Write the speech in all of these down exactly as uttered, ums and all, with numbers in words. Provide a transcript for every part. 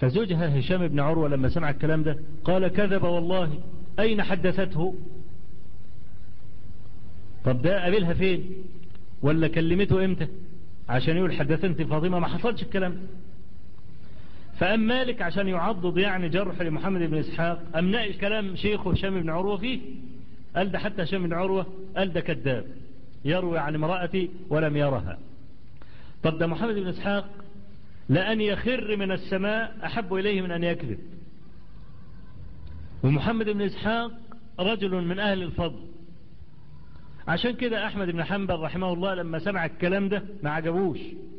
فزوجها هشام بن عروة لما سمع الكلام ده قال كذب والله، أين حدثته؟ طب ده قابلها فين ولا كلمته امتى عشان يقول حدثني فاطمة؟ ما حصلش الكلام ده. فأم مالك عشان يعضد يعني جرح لمحمد بن إسحاق أم ناقش كلام شيخه هشام بن عروة فيه، قال ده حتى هشام بن عروة قال ده كذاب يروي عن امرأتي ولم يرها. طب ده محمد بن إسحاق لأن يخر من السماء أحب إليه من أن يكذب، ومحمد بن إسحاق رجل من أهل الفضل. عشان كده أحمد بن حنبل رحمه الله لما سمع الكلام ده ما عجبوش،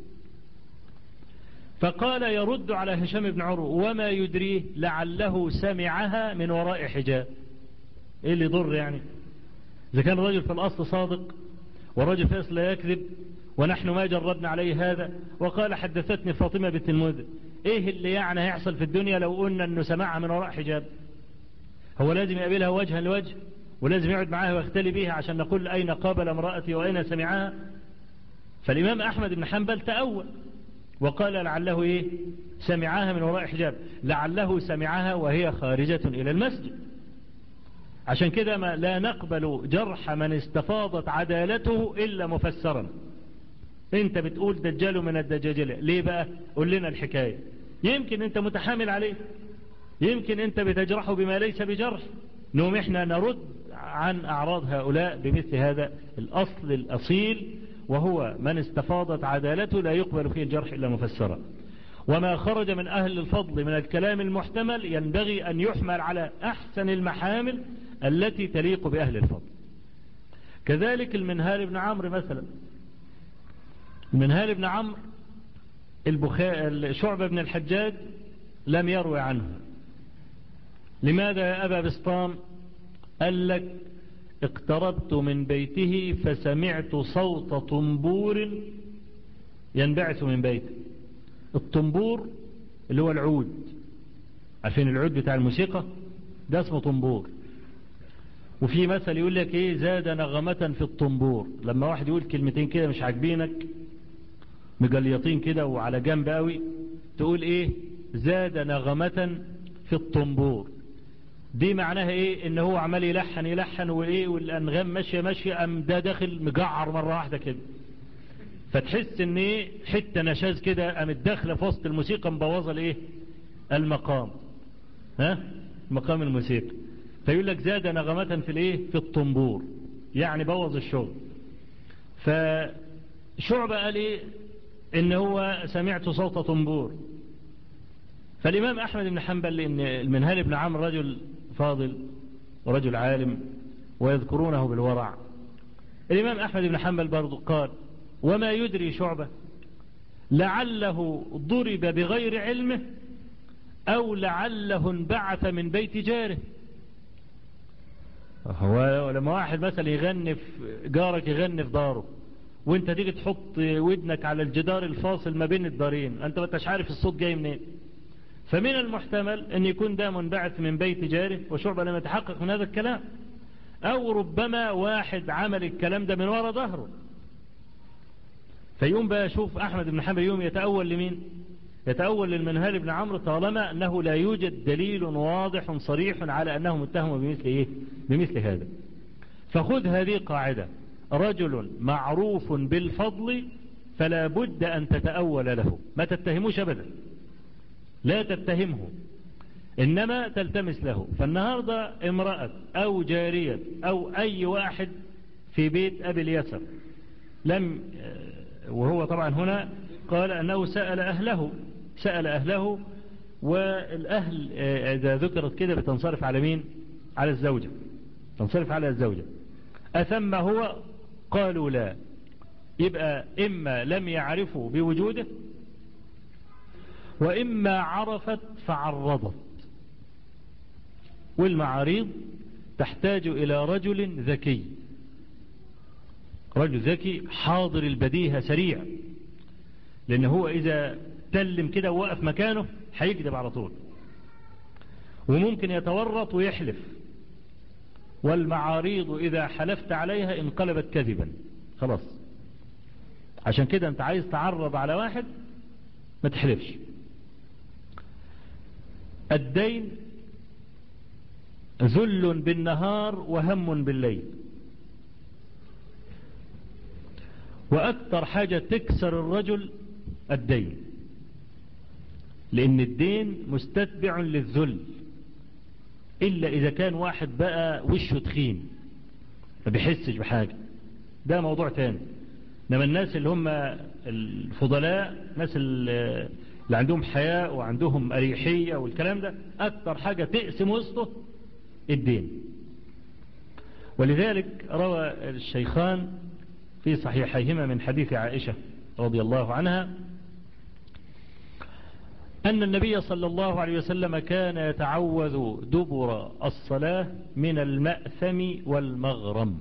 فقال يرد على هشام بن عروة وما يدريه لعله سمعها من وراء حجاب. ايه اللي يضر يعني اذا كان الرجل في الاصل صادق والرجل في الاصل لا يكذب ونحن ما جربنا عليه هذا، وقال حدثتني فاطمة بنت المنذر، ايه اللي يعني هيحصل في الدنيا لو قلنا انه سمعها من وراء حجاب؟ هو لازم يقابلها وجها لوجه ولازم يقعد معاها ويختلي بيها عشان نقول اين قابل امرأتي واين سمعها؟ فالامام احمد بن حنبل تأول وقال لعله ايه سمعها من وراء حجاب، لعله سمعها وهي خارجة الى المسجد. عشان كده ما لا نقبل جرح من استفاضت عدالته الا مفسرا. انت بتقول دجال من الدجاجلة ليه بقى؟ قول لنا الحكاية، يمكن انت متحامل عليه، يمكن انت بتجرحه بما ليس بجرح، نوم احنا نرد عن اعراض هؤلاء بمثل هذا الاصل الاصيل، وهو من استفاضت عدالته لا يقبل فيه الجرح إلا مفسرا. وما خرج من أهل الفضل من الكلام المحتمل ينبغي أن يحمل على أحسن المحامل التي تليق بأهل الفضل. كذلك المنهال بن عمرو مثلا، المنهال بن عمرو البخاري شعبة بن الحجاج لم يروي عنه. لماذا يا أبا بسطام؟ قال لك اقتربت من بيته فسمعت صوت طنبور ينبعث من بيته. الطنبور اللي هو العود، عارفين العود بتاع الموسيقى ده اسمه طنبور. وفي مثل يقول لك ايه زاد نغمة في الطنبور، لما واحد يقول كلمتين كده مش عاجبينك مجليطين كده وعلى جنب قوي تقول ايه زاد نغمة في الطنبور. دي معناها ايه؟ ان هو عمال يلحن يلحن وايه والانغام ماشيه ماشيه ام ده داخل مجعر مره واحده كده، فتحس ان ايه حته نشاز كده قامت داخله في وسط الموسيقى مبوظه الايه المقام، ها مقام الموسيقى. فيقول لك زاد نغمه في الايه في الطنبور، يعني بوظ الشغل. فشعبة قال ايه ان هو سمعت صوت طنبور. فالامام احمد بن حنبل لان المنهال بن عمرو رجل فاضل ورجل عالم ويذكرونه بالورع، الإمام أحمد بن حنبل برضو قال وما يدري شعبة لعله ضرب بغير علمه أو لعله انبعث من بيت جاره. هو لما واحد مثلا يغني في جارك يغني في داره وانت تيجي تحط ودنك على الجدار الفاصل ما بين الدارين انت ما انتش عارف الصوت جاي منين، فمن المحتمل ان يكون ده منبعث من بيت جاره، وشعبة لم يتحقق من هذا الكلام، او ربما واحد عمل الكلام ده من وراء ظهره. فيقوم بقى شوف احمد بن حنبل يوم يتأول لمين؟ يتأول للمنهال بن عمرو طالما انه لا يوجد دليل واضح صريح على انه متهم بمثل ايه بمثل هذا. فخذ هذه قاعدة، رجل معروف بالفضل فلا بد ان تتأول له، ما تتهموش ابدا، لا تتهمه انما تلتمس له. فالنهاردة امرأة او جارية او اي واحد في بيت ابي اليسر لم، وهو طبعا هنا قال انه سأل اهله سأل اهله والاهل اذا ذكرت كده بتنصرف على مين؟ على الزوجة، تنصرف على الزوجة. اثم هو؟ قالوا لا. يبقى اما لم يعرفوا بوجوده واما عرفت فعرضت، والمعاريض تحتاج الى رجل ذكي، رجل ذكي حاضر البديهة سريع، لان هو اذا تلم كده ووقف مكانه هيكذب على طول وممكن يتورط ويحلف، والمعاريض اذا حلفت عليها انقلبت كذبا خلاص. عشان كده انت عايز تعرض على واحد ما تحلفش. الدين ذل بالنهار وهم بالليل، وأكثر حاجة تكسر الرجل الدين، لأن الدين مستتبع للذل، إلا إذا كان واحد بقى وشه تخين ما بيحسش بحاجة، ده موضوع تاني. إنما الناس اللي هم الفضلاء، الناس اللي عندهم حياء وعندهم أريحية والكلام ده، أكثر حاجة تقسم وسطه الدين. ولذلك روى الشيخان في صحيحيهما من حديث عائشة رضي الله عنها أن النبي صلى الله عليه وسلم كان يتعوذ دبر الصلاة من المأثم والمغرم.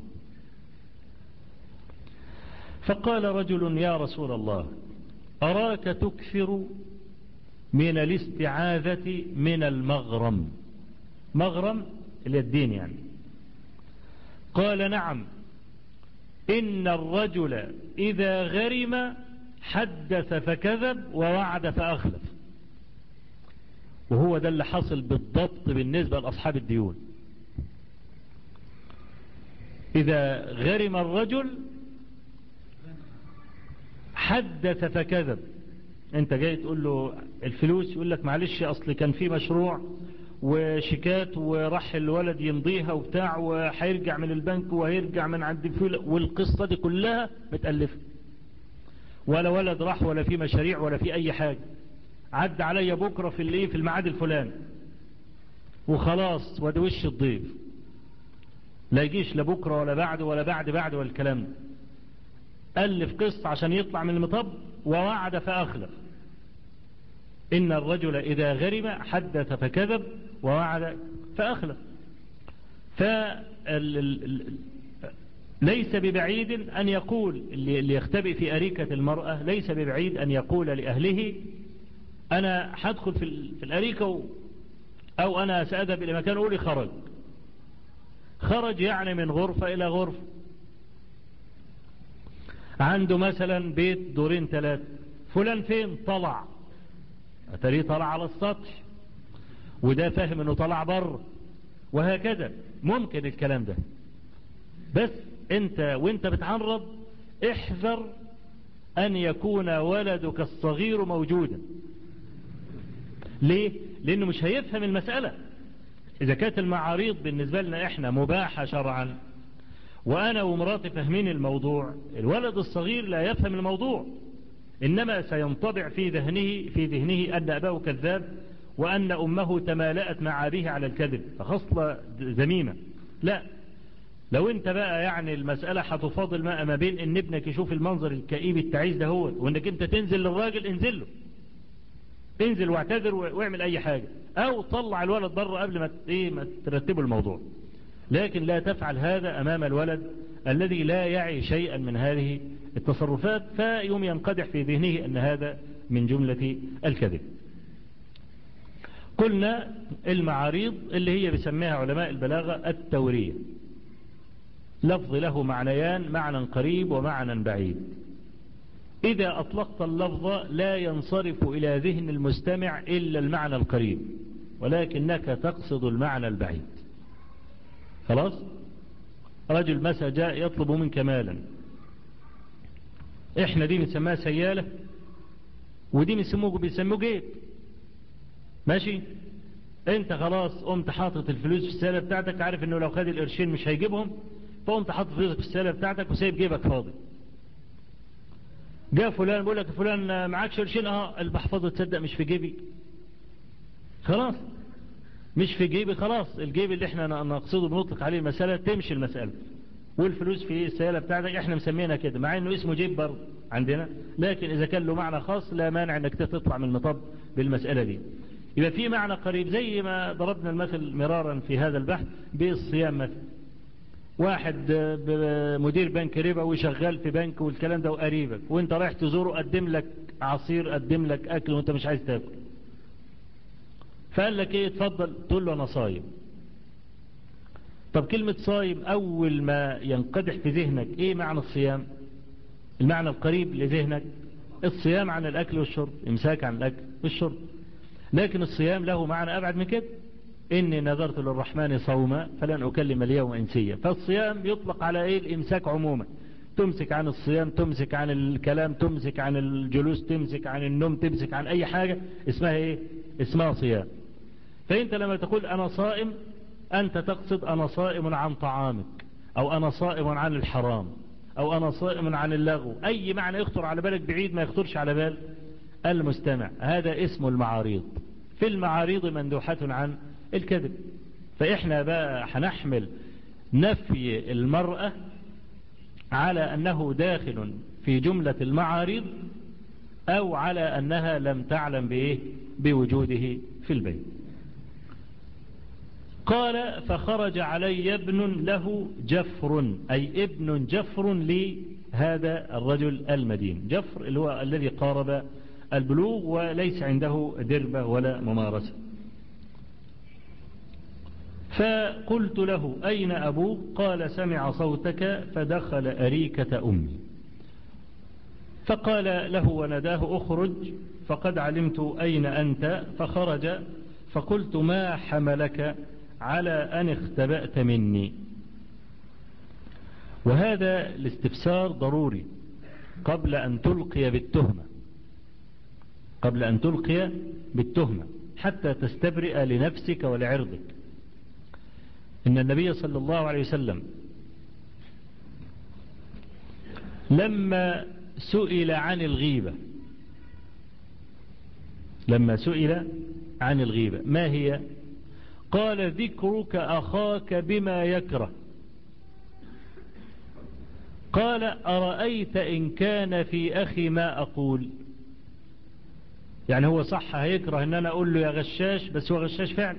فقال رجل: يا رسول الله، أراك تكثر من الاستعاذة من المغرم. مغرم اليدين يعني. قال: نعم، إن الرجل إذا غرم حدث فكذب ووعد فأخلف. وهو ده اللي حصل بالضبط بالنسبة لأصحاب الديون. إذا غرم الرجل حدث فكذب. انت جاي تقول له الفلوس، يقول لك معلش اصل كان في مشروع وشيكات وراح الولد يمضيها وبتاع وهيرجع من البنك وهيرجع من عند الفلوس، والقصة دي كلها متألفة، ولا ولد راح ولا في مشاريع ولا في اي حاجة. عد عليا بكرة في الايه في الميعاد الفلاني وخلاص، وده وش الضيف، لا يجيش لبكرة ولا بعد ولا بعد بعد ولا الكلام ده. ألف قصة عشان يطلع من المطب، ووعد فأخلف. إن الرجل إذا غرم حدث فكذب ووعد فأخلف. فليس ببعيد أن يقول اللي يختبئ في أريكة المرأة، ليس ببعيد أن يقول لأهله: أنا حدخل في الأريكة، أو أنا سأذهب إلى مكان. أولي خرج خرج يعني من غرفة إلى غرفة. عنده مثلا بيت دورين ثلاثة، فلان فين؟ طلع، أتريه طلع على السطح، وده فاهم انه طلع بره، وهكذا. ممكن الكلام ده، بس انت وانت بتعرض احذر ان يكون ولدك الصغير موجودا. ليه؟ لانه مش هيفهم المسألة. اذا كانت المعاريض بالنسبة لنا احنا مباحة شرعا، وانا ومراتي فاهمين الموضوع، الولد الصغير لا يفهم الموضوع، انما سينطبع في ذهنه في ذهنه ان اباه كذاب، وان امه تمالأت مع ابيه على الكذب، فخصلة ذميمة. لا، لو انت بقى يعني المسألة هتفاضل ما ما بين ان ابنك يشوف المنظر الكئيب التعيس ده هو، وانك انت تنزل للراجل، انزل له، انزل واعتذر واعمل اي حاجة، او طلع الولد بره قبل ما ايه ما ترتبوا الموضوع. لكن لا تفعل هذا امام الولد الذي لا يعي شيئا من هذه التصرفات، فيوم ينقدح في ذهنه ان هذا من جملة الكذب. قلنا المعاريض اللي هي بيسميها علماء البلاغة التورية، لفظ له معنيان: معنى قريب ومعنى بعيد. إذا أطلقت اللفظ لا ينصرف إلى ذهن المستمع إلا المعنى القريب، ولكنك تقصد المعنى البعيد. خلاص؟ رجل مثلا جاء يطلب منك مالا، احنا دي بنسميها سيالة، ودي بنسموه بيسموه جيب. ماشي؟ انت خلاص قمت حاطط الفلوس في السيالة بتاعتك، عارف انه لو خد القرشين مش هيجيبهم، فقمت حاطط فلوسك في السيالة بتاعتك وسايب جيبك فاضي. جاء فلان بيقول لك: فلان معاك قرشين؟ اه. المحفظة تصدق مش في جيبي. خلاص مش في جيبي، خلاص الجيب اللي احنا نقصده بنطلق عليه المسألة تمشي المسألة، والفلوس في السيالة بتاعتك احنا مسمينا كده، مع انه اسمه جيب برضه عندنا، لكن اذا كان له معنى خاص لا مانع انك تطلع من المطب بالمسألة دي. يبقى في معنى قريب، زي ما ضربنا المثل مرارا في هذا البحث بالصيام مثلا. واحد مدير بنك ربا وشغال في بنك والكلام ده وقريبك، وانت رايح تزوره قدم لك عصير، قدم لك اكل وانت مش عايز تاكل، فقال لك ايه اتفضل، تقول له انا صايم. طب كلمة صايم اول ما ينقدح في ذهنك ايه معنى الصيام؟ المعنى القريب لذهنك الصيام عن الاكل والشرب، امساك عن الاكل والشرب. لكن الصيام له معنى أبعد من كده. إني نذرت للرحمن صوما فلن أكلم اليوم إنسيا. فالصيام يطلق على إيه؟ الإمساك عموما. تمسك عن الصيام، تمسك عن الكلام، تمسك عن الجلوس، تمسك عن النوم، تمسك عن أي حاجة اسمها إيه؟ اسمها صيام. فأنت لما تقول أنا صائم، أنت تقصد أنا صائم عن طعامك، أو أنا صائم عن الحرام، أو أنا صائم عن اللغو. أي معنى يخطر على بالك بعيد ما يخطرش على بال المستمع. هذا اسم المعاريض. في المعاريض مندوحة عن الكذب. فإحنا بقى هنحمل نفي المرأة على أنه داخل في جملة المعاريض، أو على أنها لم تعلم بإيه؟ بوجوده في البيت. قال فخرج علي ابن له جفر، أي ابن جفر لهذا الرجل المدين. جفر اللي هو الذي قارب البلوغ وليس عنده دربة ولا ممارسة. فقلت له أين أبوك؟ قال سمع صوتك فدخل أريكة أمي. فقال له ونداه أخرج، فقد علمت أين أنت. فخرج. فقلت ما حملك على أن اختبأت مني؟ وهذا الاستفسار ضروري قبل أن تلقي بالتهمة، قبل أن تلقي بالتهمة حتى تستبرئ لنفسك ولعرضك. إن النبي صلى الله عليه وسلم لما سئل عن الغيبة، لما سئل عن الغيبة ما هي؟ قال ذكرك أخاك بما يكره. قال أرأيت إن كان في أخي ما أقول؟ يعني هو صح هيكره إن أنا أقول له يا غشاش، بس هو غشاش فعلا.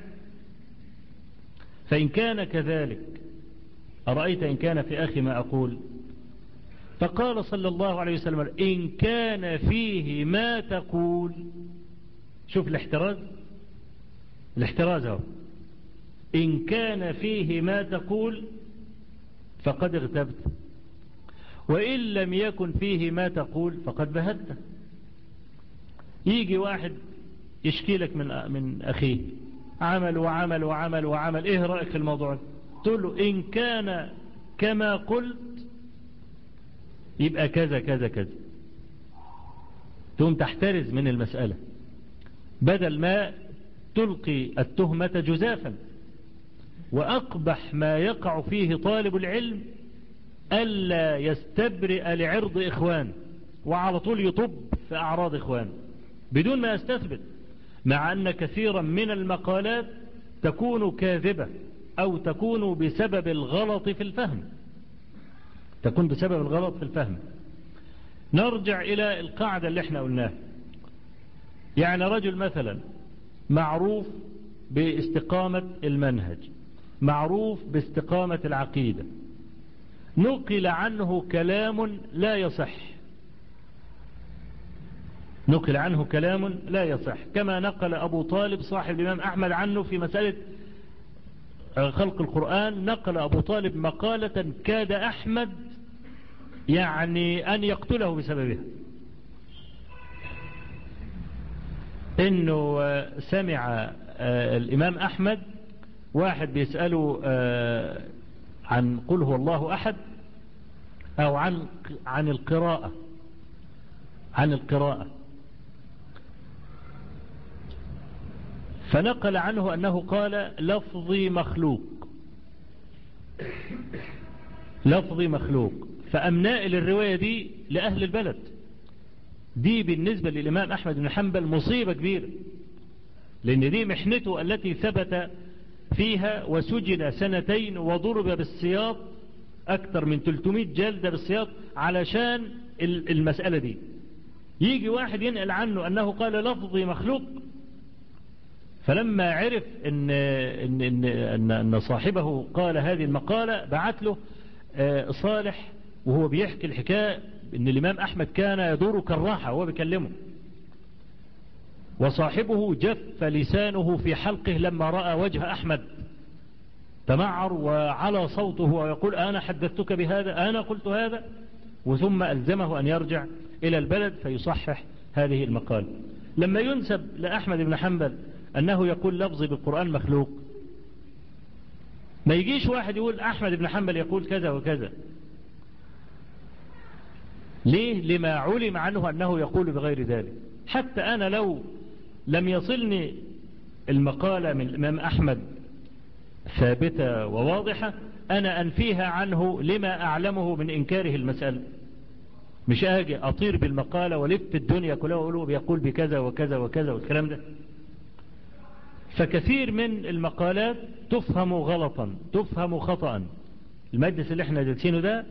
فإن كان كذلك أرأيت إن كان في أخي ما أقول؟ فقال صلى الله عليه وسلم إن كان فيه ما تقول. شوف الاحتراز، الاحتراز هو إن كان فيه ما تقول فقد اغتبت، وإن لم يكن فيه ما تقول فقد بهت. يجي واحد يشكي لك من من أخيه عمل وعمل وعمل وعمل، إيه رأيك في الموضوع؟ تقول له إن كان كما قلت يبقى كذا كذا كذا. تقوم تحترز من المسألة بدل ما تلقي التهمة جزافا. وأقبح ما يقع فيه طالب العلم ألا يستبرئ لعرض إخوان، وعلى طول يطب في أعراض إخوان بدون ما يستثبت، مع أن كثيرا من المقالات تكون كاذبة أو تكون بسبب الغلط في الفهم، تكون بسبب الغلط في الفهم. نرجع إلى القاعدة اللي احنا قلناها. يعني رجل مثلا معروف باستقامة المنهج، معروف باستقامة العقيدة، نقل عنه كلام لا يصح، نقل عنه كلام لا يصح، كما نقل أبو طالب صاحب الإمام أحمد عنه في مسألة خلق القرآن. نقل أبو طالب مقالة كاد أحمد يعني أن يقتله بسببها، إنه سمع الإمام أحمد واحد بيسأله عن قل هو الله أحد، أو عن عن القراءة، عن القراءة، فنقل عنه أنه قال لفظي مخلوق، لفظي مخلوق. فأمناء الرواية دي لأهل البلد، دي بالنسبة للإمام أحمد بن حنبل مصيبة كبيرة، لأن دي محنته التي ثبت فيها وسجن سنتين وضرب بالسياط أكثر من ثلاثمائة جلدة بالسياط علشان المسألة دي. يجي واحد ينقل عنه أنه قال لفظي مخلوق. فلما عرف إن, إن, إن, إن, إن صاحبه قال هذه المقالة، بعت له صالح وهو بيحكي الحكاية إن الإمام أحمد كان يدور كالراحة وهو بيكلمه، وصاحبه جف لسانه في حلقه لما رأى وجه أحمد، تمعر وعلى صوته ويقول أنا حدثتك بهذا، أنا قلت هذا. وثم ألزمه أن يرجع إلى البلد فيصحح هذه المقالة. لما ينسب لأحمد بن حنبل أنه يقول لفظي بالقرآن مخلوق، ما يجيش واحد يقول أحمد بن حنبل يقول كذا وكذا. ليه؟ لما علم عنه أنه يقول بغير ذلك. حتى أنا لو لم يصلني المقالة من الإمام أحمد ثابتة وواضحة، أنا أنفيها عنه لما أعلمه من إنكاره المسألة. مش أجي أطير بالمقالة ولف الدنيا كلها وأقوله بيقول بكذا وكذا وكذا والكلام ده. فكثير من المقالات تفهم غلطا، تفهم خطأ. المجلس اللي احنا جالسينه ده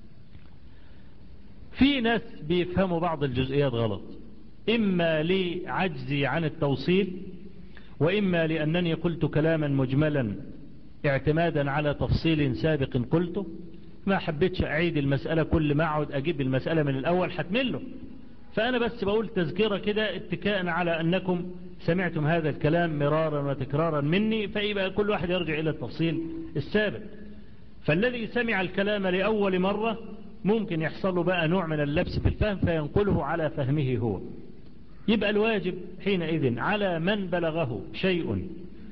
في ناس بيفهموا بعض الجزئيات غلط، إما لعجزي عن التوصيل، وإما لأنني قلت كلاما مجملا اعتمادا على تفصيل سابق قلته، ما حبيتش أعيد المسألة كل ما أقعد أجيب المسألة من الأول حتمله. فأنا بس بقول تذكرة كده اتكاء على أنكم سمعتم هذا الكلام مرارا وتكرارا مني، فيبقى كل واحد يرجع إلى التفصيل السابق. فالذي سمع الكلام لأول مرة ممكن يحصل له بقى نوع من اللبس في الفهم فينقله على فهمه هو. يبقى الواجب حينئذ على من بلغه شيء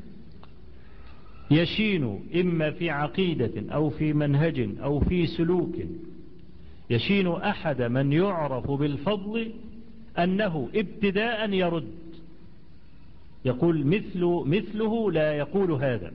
يشين إما في عقيدة أو في منهج أو في سلوك يشين أحد من يعرف بالفضل أنه ابتداء يرد، يقول مثل مثله لا يقول هذا.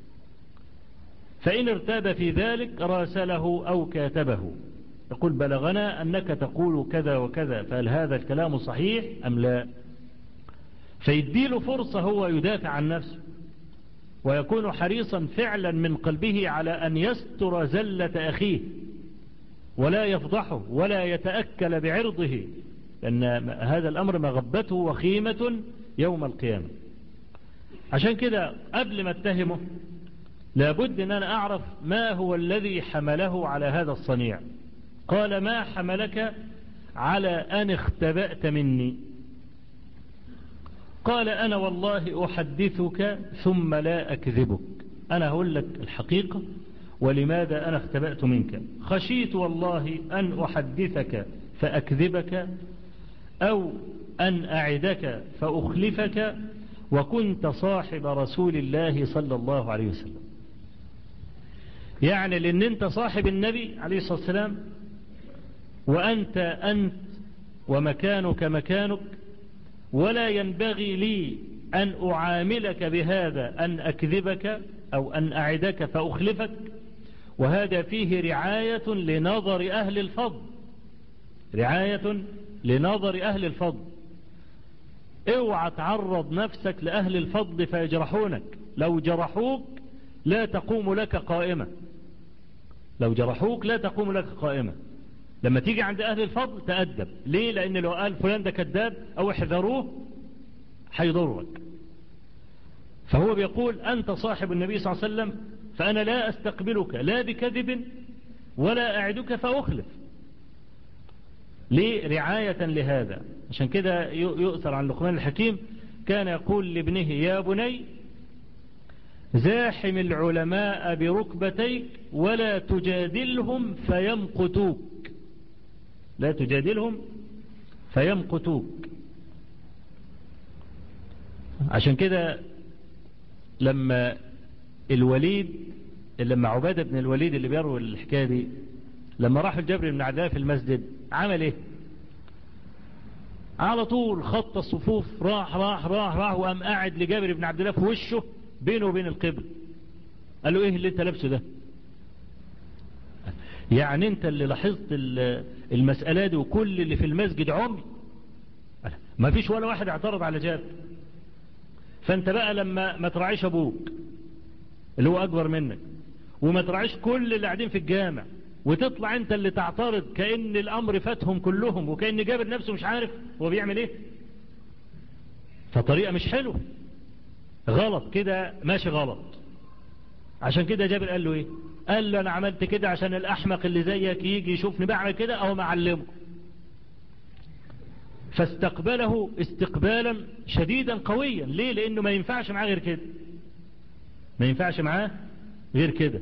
فإن ارتاب في ذلك راسله أو كاتبه يقول بلغنا أنك تقول كذا وكذا، فهل هذا الكلام صحيح أم لا؟ فيديله فرصة هو يدافع عن نفسه، ويكون حريصا فعلا من قلبه على أن يستر زلة أخيه ولا يفضحه ولا يتأكل بعرضه، لأن هذا الأمر مغبته وخيمة يوم القيامة. عشان كده قبل ما اتهمه لابد أن أنا أعرف ما هو الذي حمله على هذا الصنيع. قال ما حملك على أن اختبأت مني؟ قال أنا والله أحدثك ثم لا أكذبك، أنا هقول لك الحقيقة ولماذا أنا اختبأت منك. خشيت والله أن أحدثك فأكذبك أو أن أعدك فأخلفك، وكنت صاحب رسول الله صلى الله عليه وسلم. يعني لأن أنت صاحب النبي عليه الصلاة والسلام، وأنت أنت ومكانك مكانك، ولا ينبغي لي أن أعاملك بهذا أن أكذبك أو أن أعدك فأخلفك. وهذا فيه رعاية لنظر أهل الفضل، رعاية لنظر أهل الفضل. اوعى تعرض نفسك لأهل الفضل فيجرحونك، لو جرحوك لا تقوم لك قائمة، لو جرحوك لا تقوم لك قائمة. لما تيجي عند أهل الفضل تأدب. ليه؟ لأن لو قال فلان ده كذاب أو احذروه حيضرك. فهو بيقول أنت صاحب النبي صلى الله عليه وسلم، فأنا لا أستقبلك لا بكذب ولا أعدك فأخلف. ليه؟ رعاية لهذا. عشان كده يؤثر عن لقمان الحكيم كان يقول لابنه يا بني زاحم العلماء بركبتيك ولا تجادلهم فيمقتوك، لا تجادلهم فيمقتوك. عشان كده لما الوليد لما عبادة بن الوليد اللي بيروي الحكاية دي لما راح الجبر بن عداه في المسجد عمل ايه؟ على طول خط الصفوف، راح راح راح راح وقام قاعد لجابر بن عبد الله في وشه بينه وبين القبل. قال له ايه اللي انت لابسه ده؟ يعني انت اللي لاحظت المسألة دي وكل اللي في المسجد عمي؟ ما فيش ولا واحد اعترض على جابر. فانت بقى لما ما تراعيش ابوك اللي هو اكبر منك، وما تراعيش كل اللي قاعدين في الجامع، وتطلع انت اللي تعترض كأن الامر فاتهم كلهم، وكأن جابر نفسه مش عارف هو بيعمل ايه. فطريقة مش حلوة، غلط كده، ماشي غلط. عشان كده جابر قال له ايه؟ قال له انا عملت كده عشان الاحمق اللي زيك يجي يشوفني بعمل كده او معلمه. فاستقبله استقبالا شديدا قويا. ليه؟ لانه ما ينفعش معاه غير كده، ما ينفعش معاه غير كده.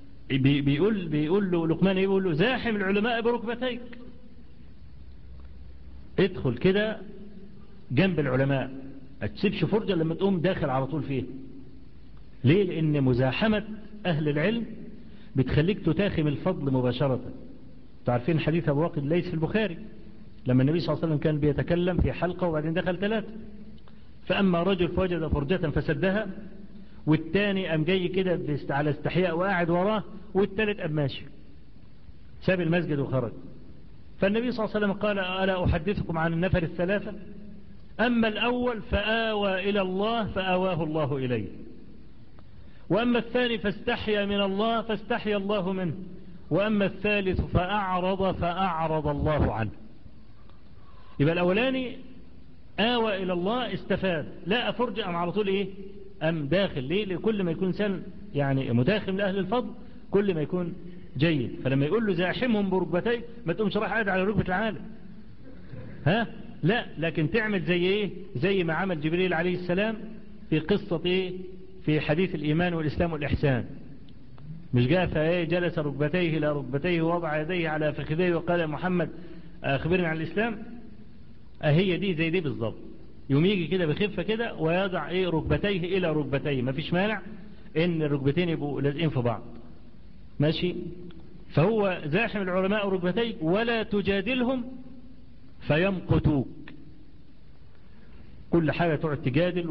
فبيقول بيقول له لقمان يقول له زاحم العلماء بركبتيك. ادخل كده جنب العلماء، ما تسيبش فرجة لما تقوم داخل على طول فيه. ليه؟ لأن مزاحمة أهل العلم بتخليك تتاخم الفضل مباشرة. تعرفين حديث أبو واقد ليس في البخاري لما النبي صلى الله عليه وسلم كان بيتكلم في حلقة وبعدين دخل ثلاثة، فأما رجل فوجد فرجة فسدها، والتاني قام جاي كده على استحياء وقاعد وراه، والتالت قام ماشي ساب المسجد وخرج. فالنبي صلى الله عليه وسلم قال ألا أحدثكم عن النفر الثلاثة؟ أما الأول فآوى إلى الله فآواه الله إليه، وأما الثاني فاستحيا من الله فاستحيا الله منه، وأما الثالث فأعرض فأعرض الله عنه. يبقى الأولاني آوى إلى الله استفاد، لا أفرج أم على طول إيه أم داخل. ليه؟ لكل ما يكون سن يعني متاخم لأهل الفضل كل ما يكون جيد. فلما يقول له زاحمهم بركبتيك ما تقومش راح قاعد على ركبة العالم، ها لا، لكن تعمل زي إيه؟ زي ما عمل جبريل عليه السلام في قصة إيه؟ في حديث الإيمان والإسلام والإحسان. مش جاء فإيه جلس ركبتيه إلى ركبتيه ووضع يديه على فخذيه وقال يا محمد أخبرني عن الإسلام. أهي دي زي دي بالضبط. يوم يجي كده بخفة كده ويضع إيه ركبتيه إلى ركبتيه، ما فيش مانع إن الركبتين يبقوا لازقين في بعض، ماشي. فهو زاحم العلماء ركبتيك ولا تجادلهم فيمقتوك. كل حاجة تقعد تجادل،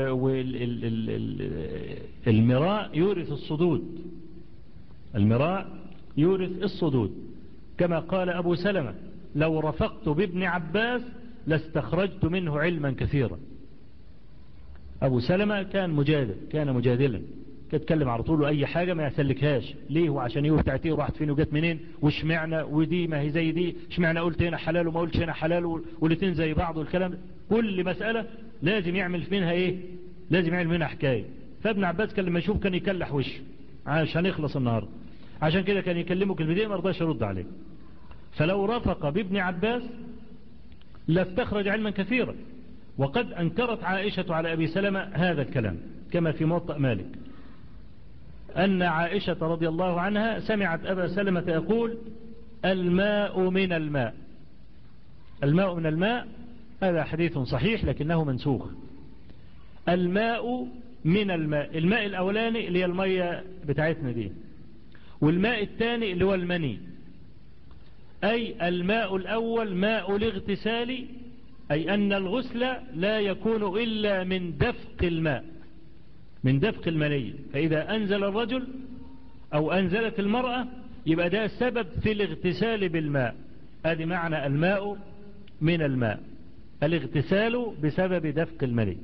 والمراء يورث الصدود، المراء يورث الصدود. كما قال أبو سلمة لو رفقت بابن عباس لاستخرجت منه علما كثيرا. أبو سلمة كان مجادل، كان مجادلا، كتكلم على طول أي حاجة ما يسلكهاش. ليه؟ وعشان ايه بتاعتيه وراحت فين وجت منين وش معنى ودي ما هي زي دي، ايش معنى قلت هنا حلال وما قلتش هنا حلال والاتنين زي بعض والكلام ده. كل مسألة لازم يعمل منها ايه، لازم يعمل منها حكاية. فابن عباس كان لما يشوف كان يكلح وشه عشان يخلص النهارده، عشان كده كان يكلمه كلمتين ما رضاش يرد عليه. فلو رفق بابن عباس لاستخرج علما كثيرا. وقد أنكرت عائشة على أبي سلمة هذا الكلام كما في موطأ مالك، أن عائشة رضي الله عنها سمعت أبا سلمة يقول الماء من الماء. الماء من الماء هذا حديث صحيح لكنه منسوخ. الماء من الماء، الماء الأولاني اللي هي المية بتاعتنا دي، والماء الثاني اللي هو المني. أي الماء الأول ماء الاغتسال، أي أن الغسل لا يكون إلا من دفق الماء، من دفق المني. فإذا أنزل الرجل أو أنزلت المرأة يبقى ده سبب في الاغتسال بالماء. هذه معنى الماء من الماء، الاغتسال بسبب دفق المني.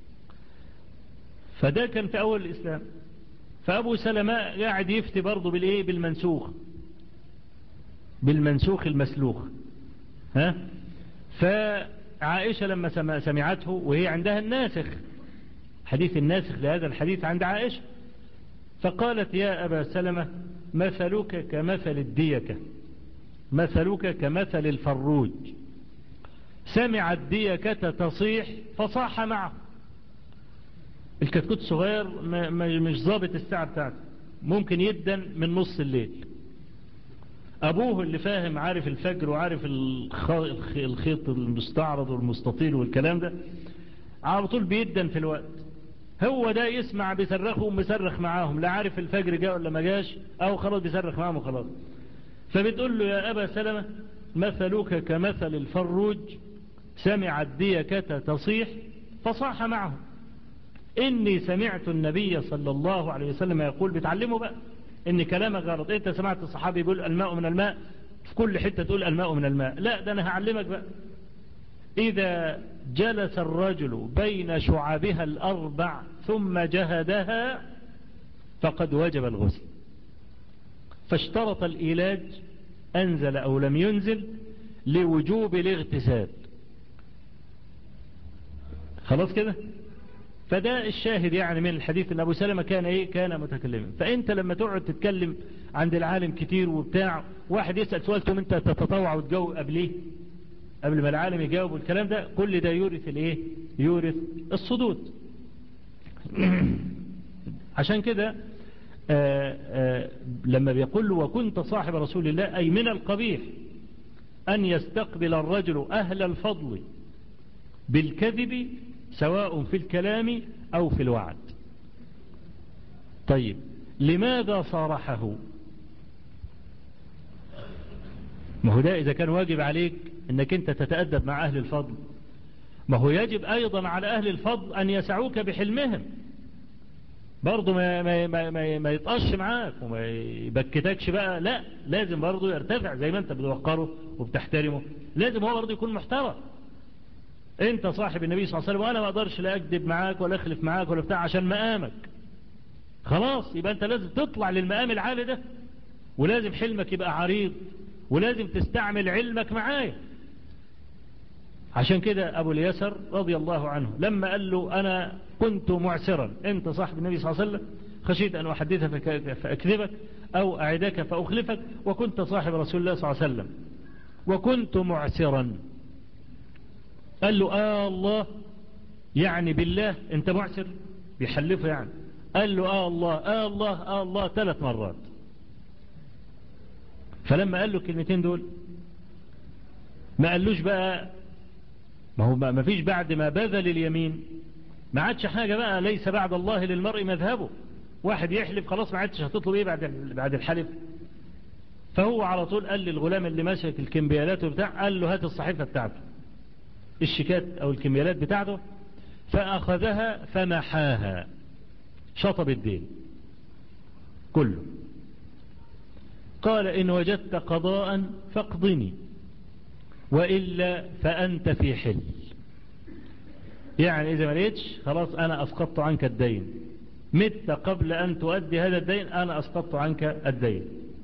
فده كان في أول الإسلام. فأبو سلمة قاعد يفتي برضه بالإيه؟ بالمنسوخ، بالمنسوخ المسلوخ، ها. فعائشة لما سمعته وهي عندها الناسخ، حديث الناسخ لهذا الحديث عند عائشة، فقالت يا أبا سلمة مثلك كمثل الديكة، مثلك كمثل الفروج. سمع الديكة تصيح فصاح معه. الكتكوت صغير مش ضابط الساعة بتاعته، ممكن يدن من نص الليل. أبوه اللي فاهم عارف الفجر وعارف الخيط المستعرض والمستطيل والكلام ده على طول بيدن في الوقت. هو ده يسمع بيصرخه ومصرخ معاهم، لا عارف الفجر جاء ولا ما جاش، أو خلاص بيصرخ معاهم وخلاص. فبتقول له يا أبا سلمة مثلك كمثل الفروج، سمع الديكة تصيح فصاح معه. إني سمعت النبي صلى الله عليه وسلم يقول، بتعلمه بقى إن كلامك غلط. أنت سمعت الصحابي يقول الماء من الماء، في كل حتة تقول الماء من الماء، لا ده أنا هعلمك بقى. إذا جلس الرجل بين شعابها الأربع ثم جهدها فقد وجب الغسل. فاشترط الإيلاج أنزل أو لم ينزل لوجوب الاغتسال. خلاص كده. فده الشاهد يعني من الحديث ان ابو سلمة كان ايه، كان متكلما. فانت لما تقعد تتكلم عند العالم كتير وبتاع، واحد يسأل سؤال تقوم انت تتطوع وتجاوب قبليه، قبل ما العالم يجاوب، والكلام ده كل ده يورث الايه، يورث الصدود. عشان كده آآ آآ لما بيقول له وكنت صاحب رسول الله، اي من القبيح أن يستقبل الرجل أهل الفضل بالكذب سواء في الكلام أو في الوعد. طيب لماذا صارحه؟ ما هو ده إذا كان واجب عليك أنك أنت تتأدب مع أهل الفضل، ما هو يجب أيضا على أهل الفضل أن يسعوك بحلمهم، برضو ما, ما, ما, ما, ما يطقش معاك وما يبكتكش بقى، لا لازم برضو يرتفع زي ما أنت بتوقره وبتحترمه، لازم هو برضو يكون محترم. أنت صاحب النبي صلى الله عليه وسلم وأنا ما أقدرش لا أكذب معاك ولا أخلف معاك ولا بتاع عشان مقامك، خلاص يبقى أنت لازم تطلع للمقام العالي ده، ولازم حلمك يبقى عريض، ولازم تستعمل علمك معايا. عشان كده أبو اليسر رضي الله عنه لما قال له أنا كنت معسرا، أنت صاحب النبي صلى الله عليه وسلم، خشيت أن أحدثك فأكذبك أو أعدك فأخلفك، وكنت صاحب رسول الله صلى الله عليه وسلم وكنت معسرا. قال له آه الله، يعني بالله أنت معسر؟ بيحلفه يعني. قال له آه الله آه الله آه الله ثلاث مرات. فلما قال له الكلمتين دول ما قالوش بقى، ما هو ما فيش بعد ما بذل اليمين ما عادش حاجة بقى، ليس بعد الله للمرء مذهبه، واحد يحلف خلاص ما عادش هتطلب ايه بعد بعد الحلف. فهو على طول قال للغلام اللي ماسك الكمبيالات وبتاع، قال له هات الصحيفة بتاعته، الشيكات او الكمبيالات بتاعته، فأخذها فمحاها، شطب الدين كله. قال إن وجدت قضاء فاقضني وإلا فأنت في حل، يعني إذا ما لقيتش خلاص أنا أسقطت عنك الدين، مت قبل أن تؤدي هذا الدين أنا أسقطت عنك الدين.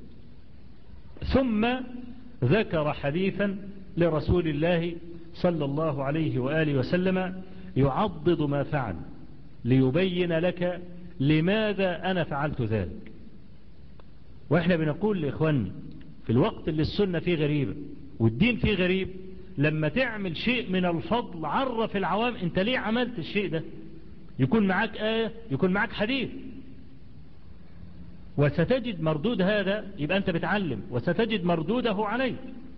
ثم ذكر حديثا لرسول الله صلى الله عليه وآله وسلم يعضد ما فعل ليبين لك لماذا أنا فعلت ذلك. وإحنا بنقول لإخواني في الوقت اللي السنة فيه غريبة والدين فيه غريب، لما تعمل شيء من الفضل عرف العوام انت ليه عملت الشيء ده، يكون معاك آية يكون معاك حديث، وستجد مردود هذا، يبقى انت بتعلم وستجد مردوده عليك.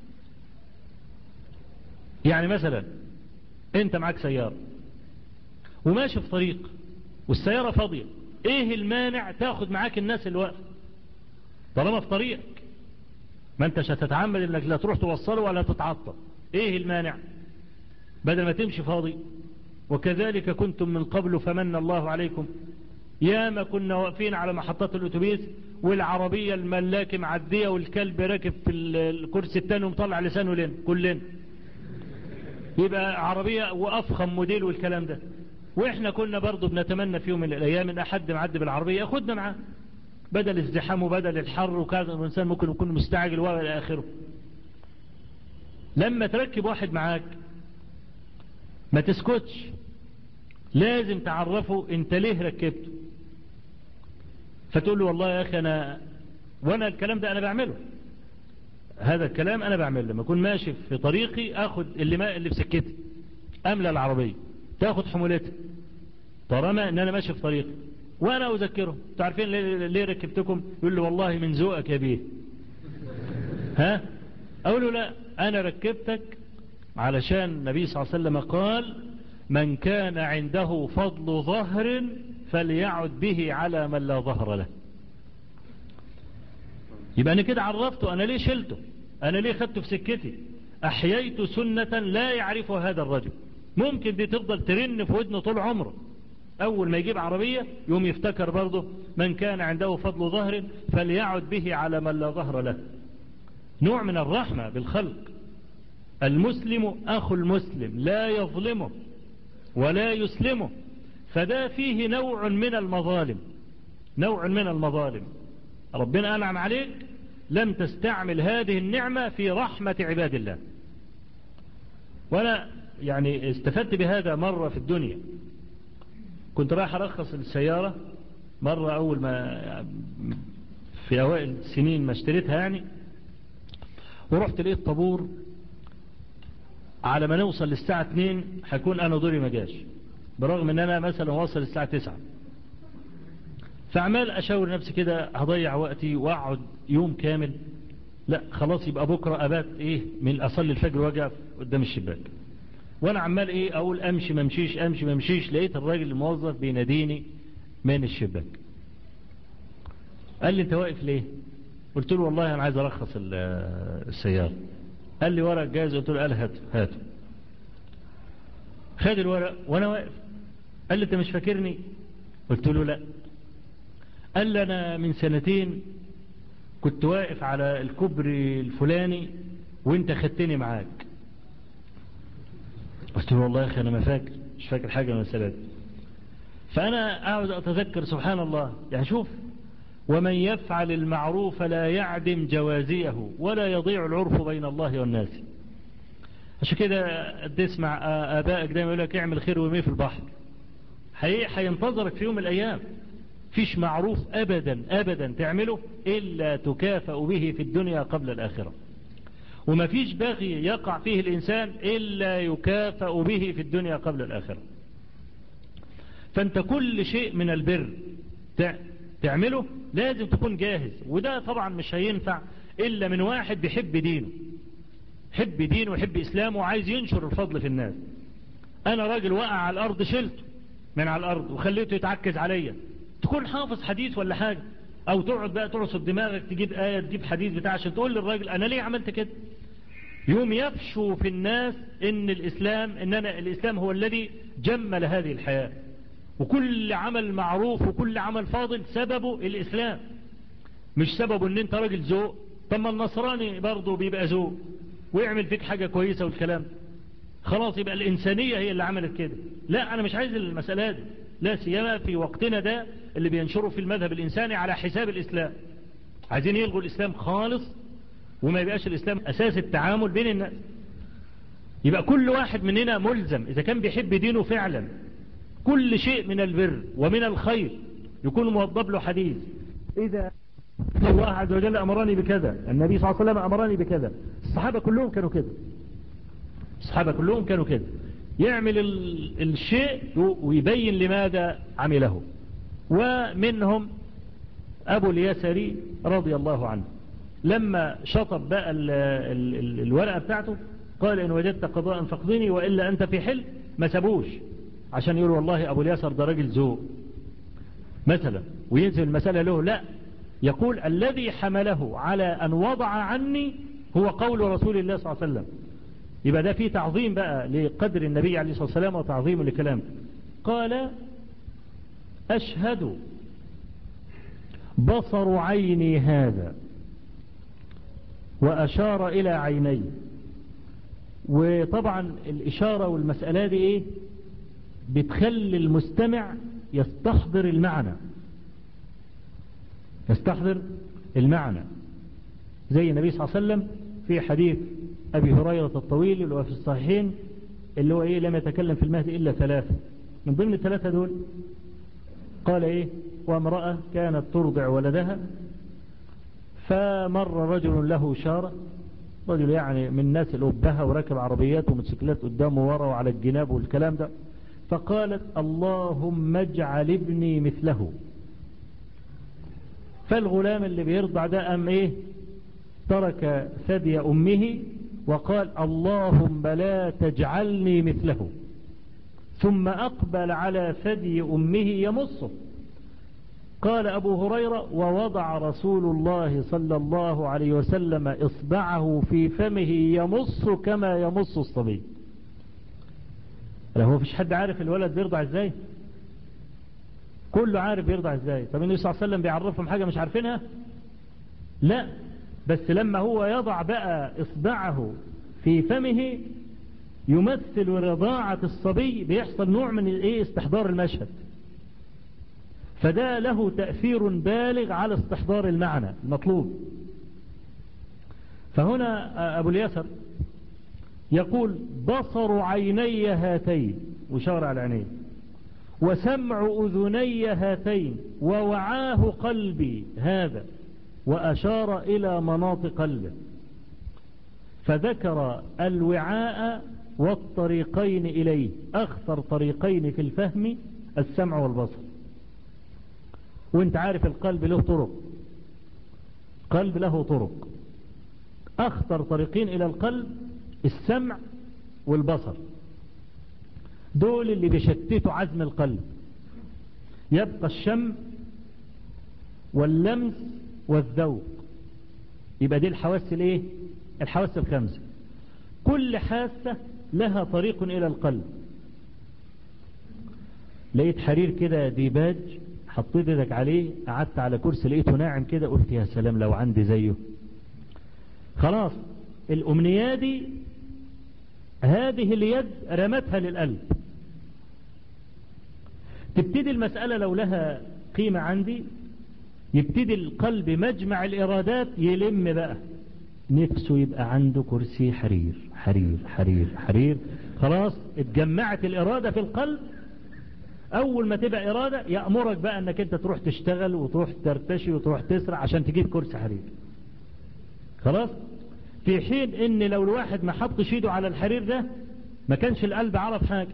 يعني مثلا انت معاك سيارة وماشي في طريق والسيارة فاضية، ايه المانع تاخد معاك الناس اللي واقفة طالما في طريقك، ما انتش هتتعمد انك لا تروح توصله ولا تتعطل، ايه المانع بدل ما تمشي فاضي. وكذلك كنتم من قبل فمن الله عليكم، يا ما كنا واقفين على محطات الاتوبيس والعربية الملاكي معدية والكلب راكب في الكرسي الثاني ومطلع لسانه لين كلنا، يبقى عربية وافخم موديل والكلام ده، واحنا كنا برضو بنتمنى في يوم من الايام ان احد معدي بالعربية ياخدنا معاه بدل ازدحام وبدل الحر، وكان الانسان ممكن يكون مستعجل والى اخره. لما تركب واحد معاك ما تسكتش، لازم تعرفه انت ليه ركبته، فتقول له والله يا اخي انا، وانا الكلام ده انا بعمله، هذا الكلام انا بعمله لما اكون ماشي في طريقي، اخد اللي ما اللي في سكتي املى العربية تاخد حمولتها طالما ان انا ماشي في طريقي، وانا اذكره تعرفين ليه, ليه ركبتكم؟ يقول لي والله من ذوقك يا بيه. ها اقول له لا، انا ركبتك علشان النبي صلى الله عليه وسلم قال من كان عنده فضل ظهر فليعد به على من لا ظهر له. يبقى انا كده عرفته انا ليه شلته، انا ليه خدته في سكتي، احييت سنة لا يعرفها هذا الرجل، ممكن دي تفضل ترن في ودنه طول عمره، اول ما يجيب عربية يوم يفتكر برضه من كان عنده فضل ظهر فليعد به على من لا ظهر له. نوع من الرحمة بالخلق. المسلم اخو المسلم لا يظلمه ولا يسلمه، فده فيه نوع من المظالم، نوع من المظالم. ربنا أنعم عليك لم تستعمل هذه النعمة في رحمة عباد الله. وأنا يعني استفدت بهذا مرة في الدنيا، كنت رايح أرخص السيارة مرة أول ما في أوائل السنين ما اشتريتها يعني، ورحت لقيت طابور على ما نوصل للساعة اتنين هكون أنا دوري ما جاش، برغم ان انا مثلا واصل الساعة تسعة، فعمال اشاور نفسي كده هضيع وقتي واقعد يوم كامل لا خلاص يبقى بكرة أبات إيه من أصلي الفجر واجي قدام الشباك، وأنا عمال إيه أقول أمشي ما امشيش أمشي ما امشيش، لقيت الراجل الموظف بيناديني من الشباك. قال لي أنت واقف ليه؟ قلت له والله أنا عايز أرخص السيارة. قال لي ورق جاهز؟ قلت له قال هاته هاته. خد الورق وأنا واقف. قال لي أنت مش فاكرني؟ قلت له لا. قال لي أنا من سنتين كنت واقف على الكوبري الفلاني وانت خدتني معاك. قلت له والله يا اخي انا ما فاكر، مش فاكر حاجة من السنة دي. فانا اعود اتذكر سبحان الله، يعني شوف، ومن يفعل المعروف لا يعدم جوازيه ولا يضيع العرف بين الله والناس. عشان كده تسمع ابائك دايما يقول لك اعمل خير وارميه في البحر، هينتظرك في يوم من الايام. فيش معروف ابدا ابدا تعمله الا تكافأ به في الدنيا قبل الاخرة، وما فيش بغي يقع فيه الانسان الا يكافأ به في الدنيا قبل الاخرة. فانت كل شيء من البر تعمله لازم تكون جاهز، وده طبعا مش هينفع الا من واحد بيحب دينه، حب دينه ويحب اسلامه وعايز ينشر الفضل في الناس. انا راجل وقع على الارض شلته من على الارض وخليته يتعكز عليا، تكون حافظ حديث ولا حاجة، او تقعد بقى ترصد دماغك تجيب آية تجيب حديث بتاع عشان تقول للراجل انا ليه عملت كده. يوم يفشو في الناس ان الاسلام اننا الاسلام هو الذي جمل هذه الحياة، وكل عمل معروف وكل عمل فاضل سببه الاسلام، مش سببه ان انت راجل ذوق. طب ما النصراني برضه بيبقى ذوق ويعمل فيك حاجة كويسة والكلام، خلاص يبقى الانسانية هي اللي عملت كده. لا انا مش عايز المسألة دي، لا سيما في وقتنا ده اللي بينشروا في المذهب الإنساني على حساب الإسلام، عايزين يلغوا الإسلام خالص وما يبقاش الإسلام أساس التعامل بين الناس. يبقى كل واحد مننا ملزم إذا كان بيحب دينه فعلا كل شيء من البر ومن الخير يكون موضب له حديث. إذا الله عز وجل أمرني بكذا، النبي صلى الله عليه وسلم أمرني بكذا، الصحابة كلهم كانوا كده، الصحابة كلهم كانوا كده، يعمل الشيء ويبين لماذا عمله. ومنهم أبو اليسري رضي الله عنه لما شطب بقى ال ال ال الورقة بتاعته قال إن وجدت قضاء فاقضني وإلا أنت في حل، ما سابوش عشان يقول والله أبو اليسر ده راجل ذوق مثلا وينزل المسألة له، لا، يقول الذي حمله على أن وضع عني هو قول رسول الله صلى الله عليه وسلم. يبقى ده فيه تعظيم بقى لقدر النبي عليه الصلاة والسلام وتعظيم لكلامه. قال أشهد بصر عيني هذا، وأشار إلى عيني. وطبعا الإشارة والمسألة دي إيه بتخلي المستمع يستحضر المعنى، يستحضر المعنى زي النبي صلى الله عليه وسلم في حديث أبي هريرة الطويل اللي هو في الصحيحين اللي هو إيه لم يتكلم في المهد إلا ثلاثة، من ضمن الثلاثة دول قال إيه وامرأة كانت ترضع ولدها فمر رجل له شارة، رجل يعني من الناس الأبهة وركب عربيات وموتوسيكلات قدامه ورا وعلى الجناب والكلام ده، فقالت اللهم اجعل ابني مثله. فالغلام اللي بيرضع ده أم إيه ترك ثدي أمه وقال اللهم لا تجعلني مثله، ثم أقبل على ثدي أمه يمصه. قال أبو هريرة ووضع رسول الله صلى الله عليه وسلم إصبعه في فمه يمص كما يمص الصبي. لا هو فيش حد عارف الولد بيرضع ازاي؟ كله عارف بيرضع ازاي. طب النبي صلى الله عليه وسلم بيعرفهم حاجة مش عارفينها؟ لا، بس لما هو يضع بقى إصبعه في فمه يمثل رضاعة الصبي بيحصل نوع من ايه استحضار المشهد، فده له تأثير بالغ على استحضار المعنى المطلوب. فهنا أبو اليسر يقول بصر عيني هاتين وشار على عينيه، وسمع أذني هاتين، ووعاه قلبي هذا، وأشار إلى مناط قلبه. فذكر الوعاء والطريقين إليه، أخطر طريقين في الفهم السمع والبصر. وانت عارف القلب له طرق، قلب له طرق، أخطر طريقين إلى القلب السمع والبصر، دول اللي بيشتتوا عزم القلب. يبقى الشم واللمس والذوق، يبقى دي الحواس الايه؟ الحواس الخمسة. كل حاسة لها طريق إلى القلب. لقيت حرير كده ديباج، حطيت يدك عليه، قعدت على كرسي لقيته ناعم كده، قلت يا سلام لو عندي زيه. خلاص الأمنية دي هذه اليد رمتها للقلب. تبتدي المسألة لو لها قيمة عندي، يبتدي القلب مجمع الإرادات يلم بقى، نفسه يبقى عنده كرسي حرير حرير حرير حرير. خلاص اتجمعت الإرادة في القلب. أول ما تبقى إرادة يأمرك بقى أنك أنت تروح تشتغل وتروح ترتشي وتروح تسرع عشان تجيب كرسي حرير. خلاص، في حين ان لو الواحد ما حطش ايده على الحرير ده ما كانش القلب عرف حاجة.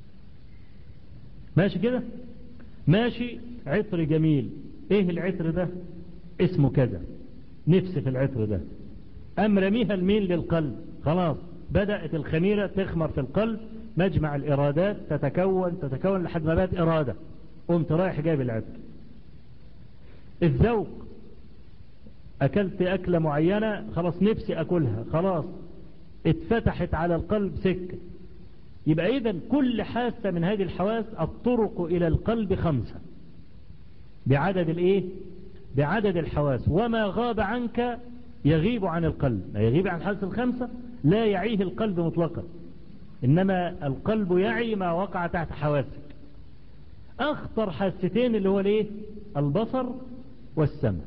ماشي كده، ماشي عطر جميل، ايه العطر ده؟ اسمه كذا، نفسي في العطر ده، ام رميها المين للقلب. خلاص بدأت الخميرة تخمر في القلب، مجمع الارادات تتكون تتكون لحد ما بقت ارادة، قمت رايح جايب العطر. الذوق، أكلت أكلة معينة، خلاص نفسي أكلها، خلاص اتفتحت على القلب سكة. يبقى إذن كل حاسة من هذه الحواس الطرق إلى القلب خمسة بعدد الإيه؟ بعدد الحواس. وما غاب عنك يغيب عن القلب، لا يغيب عن الحواس الخمسة، لا يعيه القلب مطلقا، إنما القلب يعي ما وقع تحت حواسك. أخطر حاستين اللي هو الإيه؟ البصر والسمع.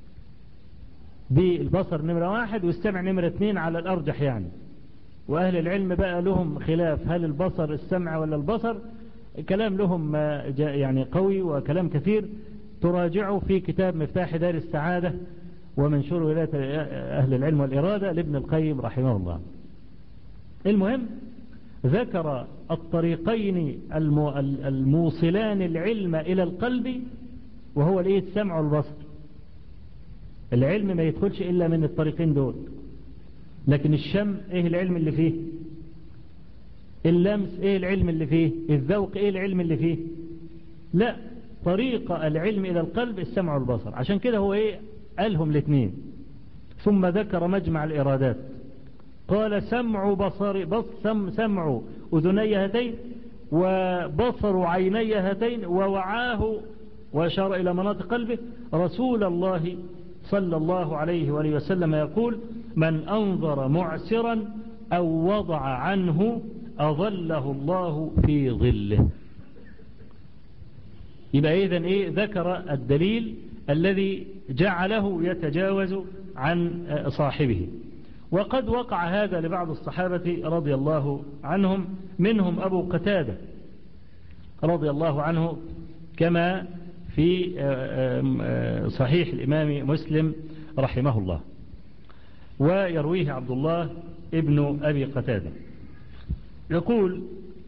بالبصر نمرة واحد والسمع نمرة اثنين على الأرجح يعني. وأهل العلم بقى لهم خلاف، هل البصر السمع ولا البصر؟ كلام لهم يعني قوي وكلام كثير، تراجعوا في كتاب مفتاح دار السعادة ومنشور ولاية أهل العلم والإرادة لابن القيم رحمه الله. المهم ذكر الطريقين الموصلان العلم إلى القلب، وهو الإيه؟ السمع والبصر. العلم ما يدخلش إلا من الطريقين دول. لكن الشم ايه العلم اللي فيه؟ اللمس ايه العلم اللي فيه؟ الذوق ايه العلم اللي فيه؟ لا، طريق العلم إلى القلب السمع والبصر. عشان كده هو ايه؟ قالهم الاثنين. ثم ذكر مجمع الإرادات، قال سمع بصر بص سم سمع أذني هاتين وبصر عيني هاتين ووعاه، وأشار إلى مناطق قلبه. رسول الله صلى الله عليه وآله وسلم يقول: من أنظر معسرا أو وضع عنه أظله الله في ظله. يبقى إذن إيه؟ ذكر الدليل الذي جعله يتجاوز عن صاحبه. وقد وقع هذا لبعض الصحابة رضي الله عنهم، منهم أبو قتادة رضي الله عنه، كما في صحيح الإمام مسلم رحمه الله. ويرويه عبد الله ابن أبي قتادة يقول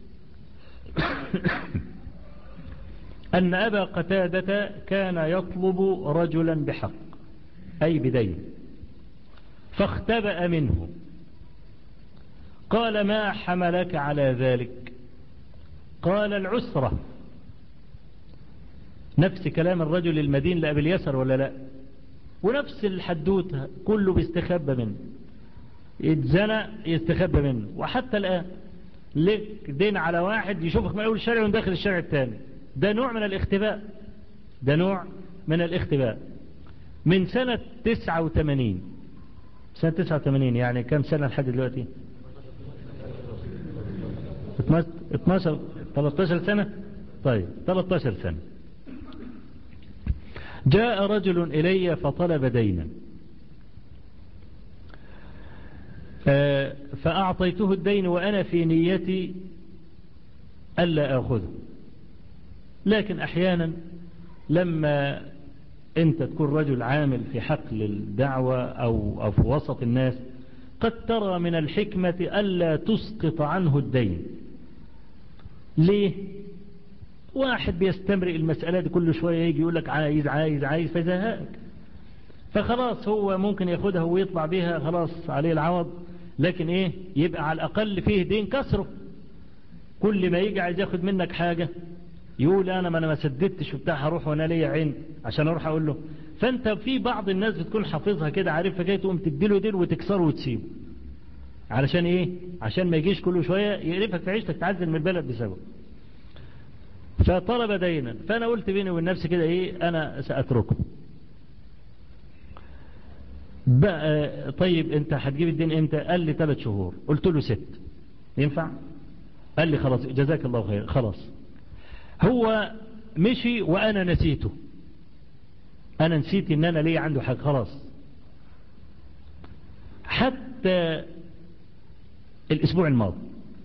أن أبا قتادة كان يطلب رجلا بحق، أي بدين، فاختبأ منه. قال: ما حملك على ذلك؟ قال: العسرة. نفس كلام الرجل المدين لأبي اليسر ولا لا؟ ونفس الحدوت، كله بيستخبى منه، يتزنى يستخبى منه. وحتى الآن لك دين على واحد يشوفك من أول الشارع ونداخل الشارع الثاني، ده نوع من الاختباء، ده نوع من الاختباء. من سنة تسعة وثمانين، سنة تسعة وثمانين يعني كم سنة لحد دلوقتي؟ اثناشر ثلاثة عشر سنة. طيب ثلاثة عشر سنة. جاء رجل إلي فطلب دينا، فأعطيته الدين وأنا في نيتي ألا أخذه. لكن أحيانا لما أنت تكون رجل عامل في حقل الدعوة أو, أو في وسط الناس، قد ترى من الحكمة ألا تسقط عنه الدين. ليه؟ واحد بيستمرئ المسألة دي كل شوية يجي يقول لك عايز عايز عايز فيزهقك. فخلاص هو ممكن ياخدها ويطلع بيها خلاص عليه العوض، لكن ايه يبقى على الاقل فيه دين كسره. كل ما يجي عايز ياخد منك حاجة يقول انا ما انا ما سددتش وبتاع هروح وانا ليا عين عشان اروح اقول له. فانت في بعض الناس بتكون حافظها كده عارفها كده، تقوم تديله دين وتكسره وتسيبه علشان ايه؟ عشان ما يجيش كل شوية يقرفك في عيشتك تعزل من البلد بسببه. فطلب دينا، فانا قلت بيني وبين نفسي كده ايه انا سأتركه بقى. طيب انت هتجيب الدين امتى؟ قال لي ثلاث شهور. قلت له ست ينفع؟ قال لي خلاص جزاك الله خير. خلاص هو مشي وانا نسيته، انا نسيت ان انا ليه عنده حاجة خلاص. حتى الاسبوع الماضي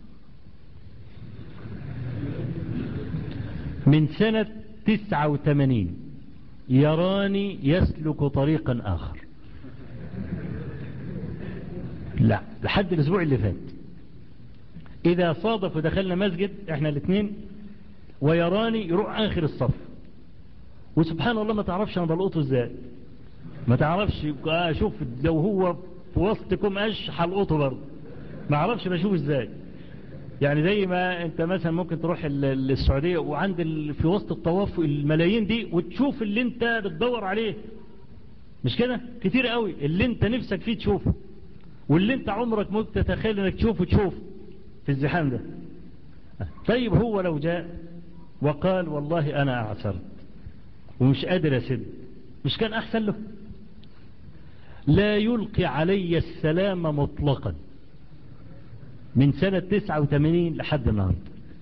من سنة تسعة وثمانين يراني يسلك طريقا اخر. لا لحد الاسبوع اللي فات اذا صادف ودخلنا مسجد احنا الاثنين ويراني يروح اخر الصف، وسبحان الله ما تعرفش انا بلقطه ازاي، ما تعرفش اشوف لو هو في وسطكم اش هلقطه برضه، ما اعرفش بشوف ازاي. يعني زي ما انت مثلا ممكن تروح السعودية وعند في وسط الطواف الملايين دي وتشوف اللي انت بتدور عليه، مش كده؟ كتير قوي اللي انت نفسك فيه تشوفه واللي انت عمرك ما تتخيل انك تشوفه تشوفه في الزحام ده. طيب هو لو جاء وقال والله انا اعسرت ومش قادر اسد، مش كان احسن له؟ لا يلقي علي السلام مطلقا من سنة تسعة وثمانين لحد النهاردة،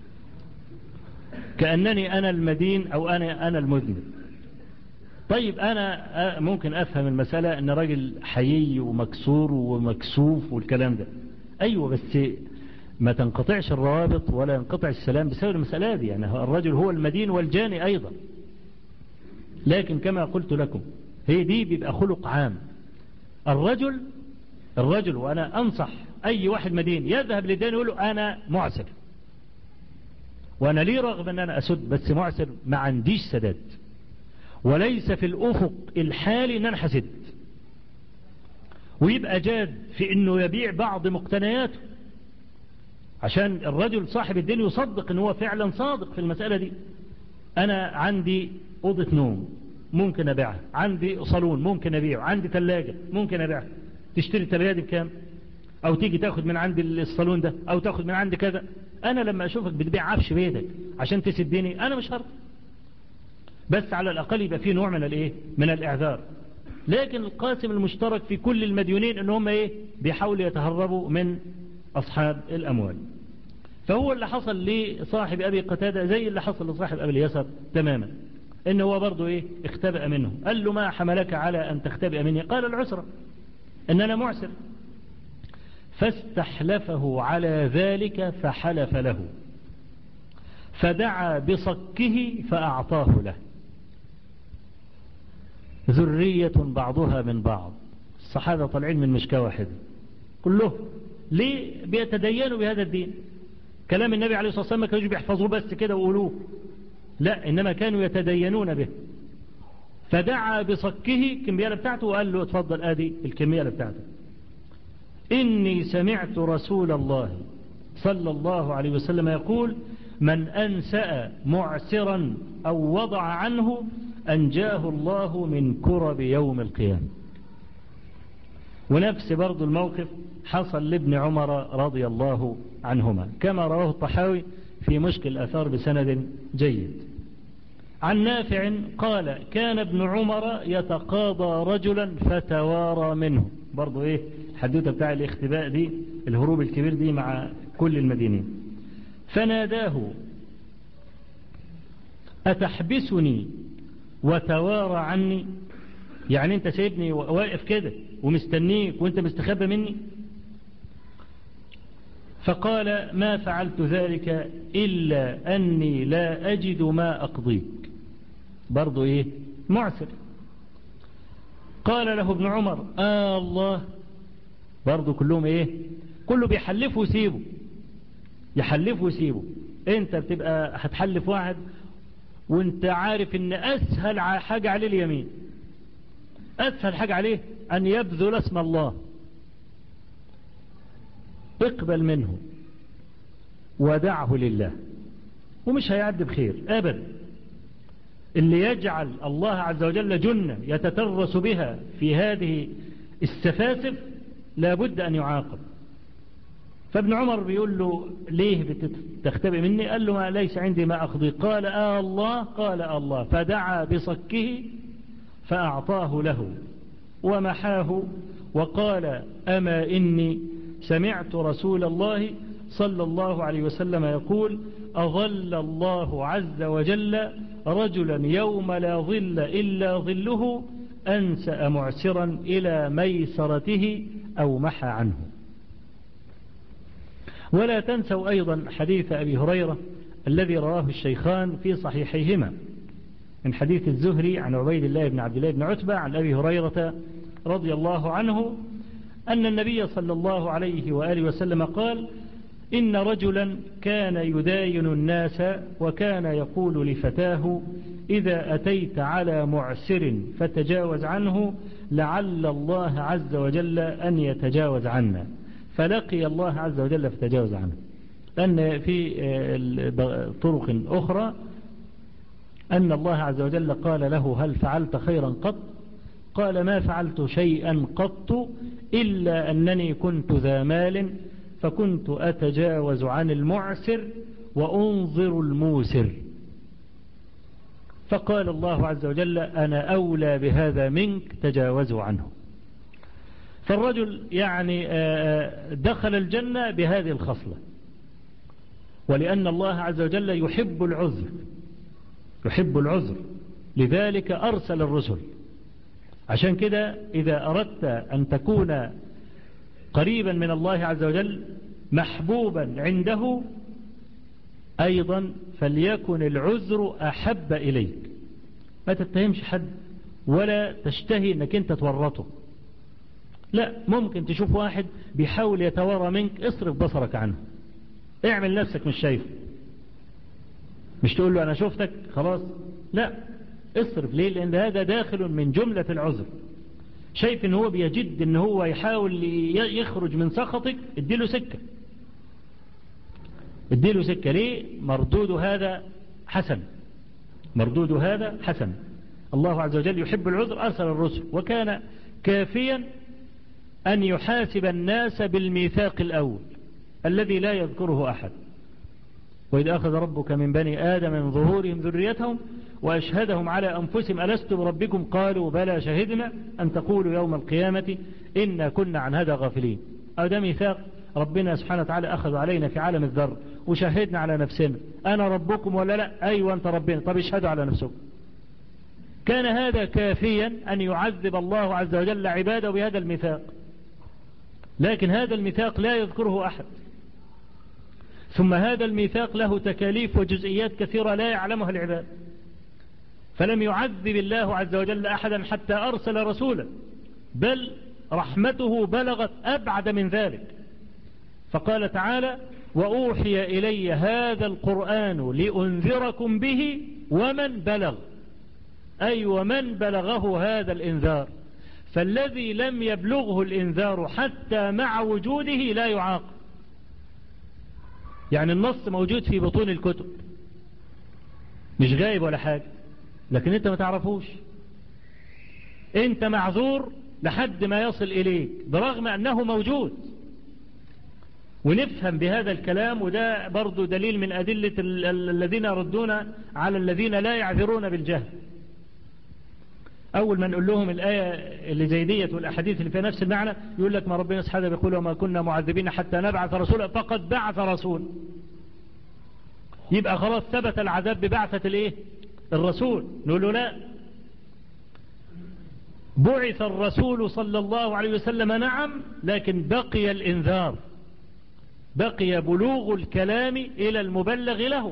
كأنني انا المدين او انا انا المذنب. طيب انا ممكن افهم المسألة ان راجل حيي ومكسور ومكسوف والكلام ده، ايوه، بس ما تنقطعش الروابط ولا ينقطع السلام بسبب المسألة دي. يعني الرجل هو المدين والجاني ايضا، لكن كما قلت لكم هي دي بيبقى خلق عام. الرجل الرجل وانا انصح اي واحد مدين يذهب للدين يقول له انا معسر وانا لي رغم ان انا اسد، بس معسر ما عنديش سداد وليس في الافق الحالي ان انا حسد، ويبقى جاد في انه يبيع بعض مقتنياته عشان الرجل صاحب الدين يصدق ان هو فعلا صادق في المسألة دي. انا عندي اوضة نوم ممكن ابيعها، عندي صالون ممكن ابيعه، عندي ثلاجة ممكن ابيعها. تشتري الثلاجة دي بكام؟ او تيجي تاخد من عند الصالون ده او تاخد من عند كذا. انا لما اشوفك بتبيع عفش بيتك عشان تسدني انا مش هرضى، بس على الاقل يبقى فيه نوع من الايه من الاعذار. لكن القاسم المشترك في كل المديونين ان هم ايه بيحاولوا يتهربوا من اصحاب الاموال. فهو اللي حصل لصاحب ابي قتادة زي اللي حصل لصاحب ابي اليسر تماما، ان هو برضو ايه اختبأ منه. قال له ما حملك على ان تختبئ مني؟ قال العسرة، ان انا معسر. فاستحلفه على ذلك فحلف له، فدعا بصكه فأعطاه له. ذرية بعضها من بعض، الصحابة طالعين من مشكاة واحدة كله. ليه بيتدينوا بهذا الدين؟ كلام النبي عليه الصلاة والسلام ما كانوا بيحفظوه بس كده وقولوه، لا، إنما كانوا يتدينون به. فدعا بصكه الكمية بتاعته وقال له اتفضل ادي الكمية بتاعته. إني سمعت رسول الله صلى الله عليه وسلم يقول من أنسأ معسرا أو وضع عنه أنجاه الله من كرب يوم القيامة. ونفس برضو الموقف حصل لابن عمر رضي الله عنهما كما رواه الطحاوي في مشكل الآثار بسند جيد عن نافع قال كان ابن عمر يتقاضى رجلا فتوارى منه. برضو ايه الحدوته بتاع الاختباء دي، الهروب الكبير دي مع كل المدينين. فناداه أتحبسني وتوارى عني؟ يعني انت سيبني واقف كده ومستنيك وانت مستخبى مني؟ فقال ما فعلت ذلك إلا أني لا أجد ما أقضيك. برضو ايه معسر. قال له ابن عمر آه الله. برضو كلهم ايه كله بيحلفوا ويسيبوا يحلفوا ويسيبوا. انت بتبقى هتحلف واحد وانت عارف ان اسهل حاجة عليه اليمين، أسهل حاجة عليه أن يبذل اسم الله، اقبل منه ودعه لله ومش هيعد بخير أبدا. اللي يجعل الله عز وجل جنة يتترس بها في هذه السفاسف لابد أن يعاقب. فابن عمر بيقول له ليه بتختبئ مني؟ قال له ما ليس عندي ما أقضي. قال آه الله؟ قال آه الله. فدعا بصكه فأعطاه له ومحاه وقال أما إني سمعت رسول الله صلى الله عليه وسلم يقول أظل الله عز وجل رجلا يوم لا ظل إلا ظله أنسأ معسرا إلى ميسرته أو محى عنه. ولا تنسوا أيضا حديث أبي هريرة الذي رواه الشيخان في صحيحيهما من حديث الزهري عن عبيد الله بن عبد الله بن عتبة عن أبي هريرة رضي الله عنه أن النبي صلى الله عليه وآله وسلم قال إن رجلا كان يداين الناس وكان يقول لفتاه إذا أتيت على معسر فتجاوز عنه لعل الله عز وجل أن يتجاوز عنا، فلقي الله عز وجل فتجاوز عنه. لأن في طرق أخرى أن الله عز وجل قال له هل فعلت خيرا قط؟ قال ما فعلت شيئا قط إلا أنني كنت ذا مال فكنت أتجاوز عن المعسر وأنظر الموسر، فقال الله عز وجل أنا أولى بهذا منك تجاوزوا عنه. فالرجل يعني دخل الجنة بهذه الخصلة، ولأن الله عز وجل يحب العذر يحب العذر لذلك أرسل الرسل. عشان كده إذا أردت أن تكون قريبا من الله عز وجل محبوبا عنده أيضا فليكن العذر أحب إليك. ما تتهمش حد ولا تشتهي أنك أنت تورطه، لا، ممكن تشوف واحد بيحاول يتوارى منك اصرف بصرك عنه، اعمل نفسك مش شايفه، مش تقول له أنا شفتك خلاص، لا، اصرف. ليه؟ لأن هذا داخل من جملة العذر. شايف ان هو بيجد ان هو يحاول يخرج من سخطك، اديله سكة اديله سكة. ليه؟ مردود هذا حسن مردود هذا حسن. الله عز وجل يحب العذر، أرسل الرسل، وكان كافيا أن يحاسب الناس بالميثاق الأول الذي لا يذكره أحد. وإذ أخذ ربك من بني آدم من ظهورهم ذريتهم وأشهدهم على أنفسهم ألست بربكم قالوا بلى شهدنا أن تقولوا يوم القيامة إنا كنا عن هذا غافلين. هذا ميثاق ربنا سبحانه وتعالى أخذ علينا في عالم الذر، وشهدنا على نفسنا أنا ربكم ولا لا؟ أيوة أنت ربنا، طب اشهدوا على نفسكم. كان هذا كافيا أن يعذب الله عز وجل عباده بهذا الميثاق، لكن هذا الميثاق لا يذكره أحد. ثم هذا الميثاق له تكاليف وجزئيات كثيرة لا يعلمها العباد، فلم يعذب الله عز وجل أحدا حتى أرسل رسولا، بل رحمته بلغت أبعد من ذلك. فقال تعالى وأوحي إلي هذا القرآن لأنذركم به ومن بلغ، أي ومن بلغه هذا الإنذار، فالذي لم يبلغه الإنذار حتى مع وجوده لا يعاقب. يعني النص موجود في بطون الكتب مش غايب ولا حاجة، لكن انت ما تعرفوش، انت معذور لحد ما يصل إليك برغم أنه موجود. ونفهم بهذا الكلام، وده برضو دليل من أدلة الذين يردون على الذين لا يعذرون بالجهل. أول ما نقول لهم الآية اللي زي ديت والأحاديث اللي فيها نفس المعنى يقول لك ما ربنا سبحانه بيقول وما كنا معذبين حتى نبعث رسولا، فقد بعث رسول. يبقى خلاص ثبت العذاب ببعثة الايه؟ الرسول. نقول له لا، بعث الرسول صلى الله عليه وسلم نعم، لكن بقي الإنذار، بقي بلوغ الكلام إلى المبلغ له.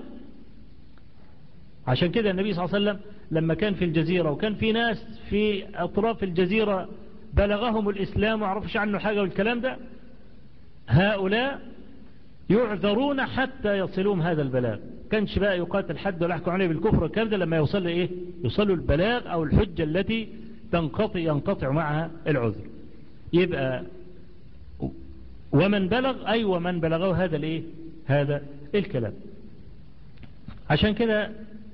عشان كده النبي صلى الله عليه وسلم لما كان في الجزيرة وكان في ناس في أطراف الجزيرة بلغهم الإسلام وعرفش عنه حاجة والكلام ده، هؤلاء يعذرون حتى يصلون هذا البلاغ. كانش بقى يقاتل حد ولا يحكم عليه بالكفر والكلام ده لما يوصل إيه؟ يوصلوا البلاغ أو الحجة التي تنقطع ينقطع معها العذر. يبقى ومن بلغ أي ومن بلغه هذا الايه هذا الكلام. عشان كده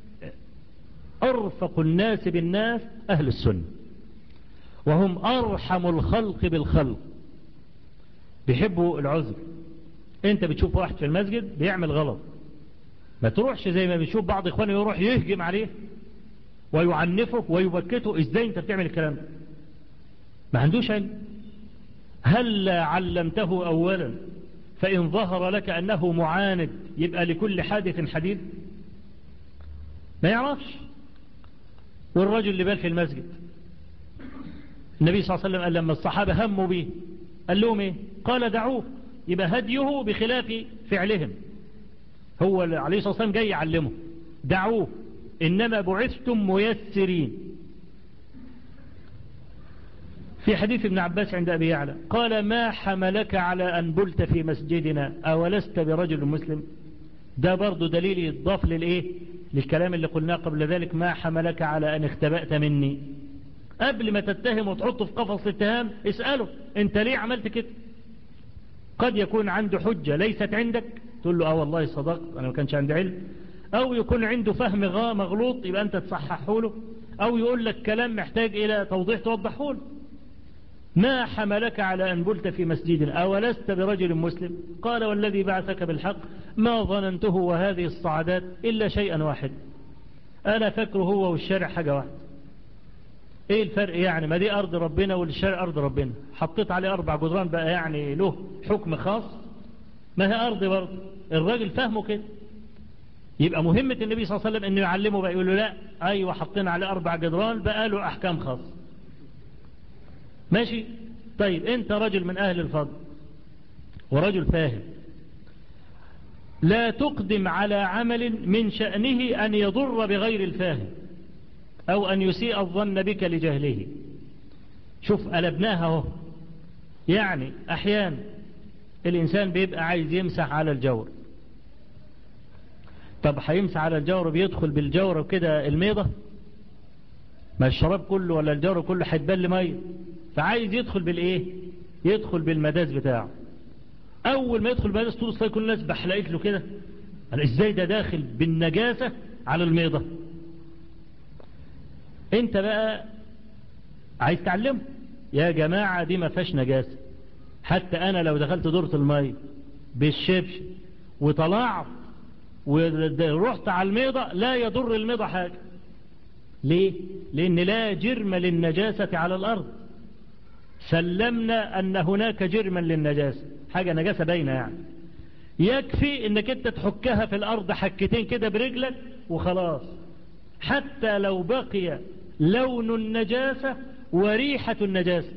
أرفق الناس بالناس أهل السنة، وهم أرحم الخلق بالخلق، بيحبوا العذر. انت بتشوف واحد في المسجد بيعمل غلط، ما تروحش زي ما بنشوف بعض اخواني يروح يهجم عليه ويعنفه ويبكته، ازاي انت بتعمل الكلام ده؟ ما عندوش علم. هل علمته اولا فان ظهر لك انه معاند يبقى لكل حادث حديث؟ ما يعرفش. والرجل اللي بال في المسجد النبي صلى الله عليه وسلم قال لما الصحابة هموا به قال لهم ايه؟ قال دعوه. يبقى هديه بخلاف فعلهم. هو عليه الصلاة والسلام جاي يعلمه دعوه، إنما بعثتم ميسرين. في حديث ابن عباس عند أبي يعلى قال ما حملك على أن بلت في مسجدنا أولست برجل مسلم؟ ده برضو دليل يضاف للإيه؟ للكلام اللي قلناه قبل ذلك، ما حملك على أن اختبأت مني. قبل ما تتهم وتحطه في قفص الاتهام اسأله انت ليه عملت كده؟ قد يكون عنده حجة ليست عندك تقول له اه والله صدقت انا ما كانش عندي علم، او يكون عنده فهم غا مغلوط يبقى انت تصححه له، او يقول لك كلام محتاج الى توضيح توضحه له. ما حملك على ان بلت في مسجدنا اولست برجل مسلم؟ قال والذي بعثك بالحق ما ظننته وهذه الصعدات الا شيئا واحد، انا فكره هو والشارع حاجة واحدة. ايه الفرق يعني؟ ما دي ارض ربنا والشارع ارض ربنا، حطيت عليه اربع جدران بقى يعني له حكم خاص؟ ما هي ارض برضه. الراجل فهمه كده. يبقى مهمة النبي صلى الله عليه وسلم انه يعلمه بقى، يقول له لا ايوه حطينا عليه اربع جدران بقى له احكام خاص. ماشي. طيب انت رجل من اهل الفضل ورجل فاهم، لا تقدم على عمل من شأنه ان يضر بغير الفاهم او ان يسيء الظن بك لجهله. شوف قلبناها اهو. يعني احيانا الانسان بيبقى عايز يمسح على الجور، طب هيمسح على الجور بيدخل بالجور وكده الميضة، ما الشراب كله ولا الجور كله هيتبل ميه، فعايز يدخل بالايه؟ يدخل بالمداز بتاعه. اول ما يدخل بالمداز طول الصلاة كل الناس بحلقت له كده، قال ازاي ده داخل بالنجاسة على الميضة؟ انت بقى عايز تعلمه يا جماعة دي ما فيهاش نجاسة، حتى انا لو دخلت دورة المية بالشبش وطلعت ورحت على الميضة لا يضر الميضة حاجة. ليه؟ لان لا جرم للنجاسة على الارض، سلمنا ان هناك جرما للنجاسة، حاجة نجاسة باينة يعني. يكفي انك انت تحكها في الارض حكتين كده برجلك وخلاص، حتى لو بقي لون النجاسة وريحة النجاسة.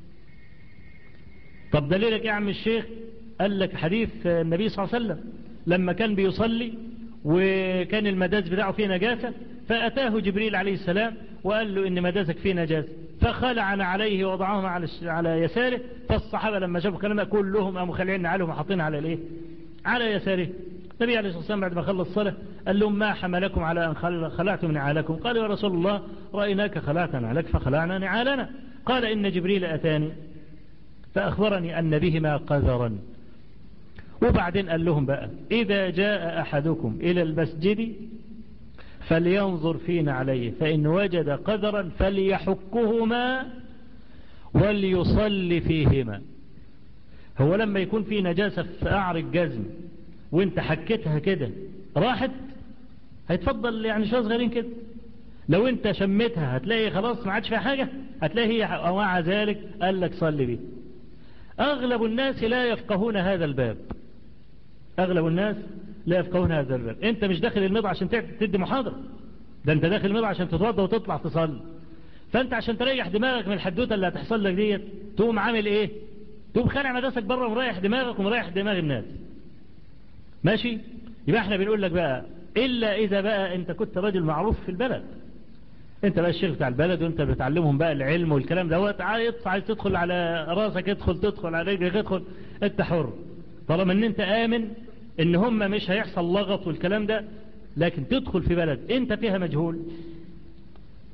طب دليلك يا عم الشيخ؟ قال لك حديث النبي صلى الله عليه وسلم لما كان بيصلي وكان المداز بتاعه فيه نجاسة، فأتاه جبريل عليه السلام وقال له إن مدازك فيه نجاسة، فخلعنا عليه ووضعهم على على يساره. فالصحابة لما شافوا كلامه كلهم قاموا خلعنا عليهم وحاطين على الايه؟ على يساره. النبي عليه الصلاة والسلام بعد ما خلص الصلاة قال لهم ما حملكم على أن خلعتم نعالكم؟ قالوا يا رسول الله رأيناك خلعت نعالك فخلعنا نعالنا. قال إن جبريل أتاني فأخبرني أن بهما قذرا. وبعدين قال لهم بقى إذا جاء أحدكم إلى المسجد فلينظر فينا عليه فإن وجد قذرا فليحكهما وليصلي فيهما. هو لما يكون في نجاسة في قعر الجزم وانت حكيتها كده راحت، هيتفضل يعني شوية صغيرين كده. لو انت شميتها هتلاقي خلاص ما عادش فيها حاجة، هتلاقي هي ومع ذلك قال لك صلي بيه. أغلب الناس لا يفقهون هذا الباب، أغلب الناس لا يفقهون هذا الباب. أنت مش داخل المضى عشان تدي محاضرة، ده أنت داخل المضى عشان تتوضى وتطلع تصلي. فأنت عشان تريح دماغك من الحدوتة اللي هتحصل لك ديت تقوم عامل إيه؟ تقوم خانع مدرسك بره ومريح دماغك ومريح دماغ الناس. ماشي؟ يبقى احنا بنقول لك بقى إلا إذا بقى أنت كنت راجل معروف في البلد، انت بقى الشيخ بتاع البلد وانت بتعلمهم بقى العلم والكلام دوت، عايز تدخل على راسك ادخل، تدخل على رجلك ادخل، انت حر طالما ان انت امن ان هم مش هيحصل لغط والكلام ده. لكن تدخل في بلد انت فيها مجهول،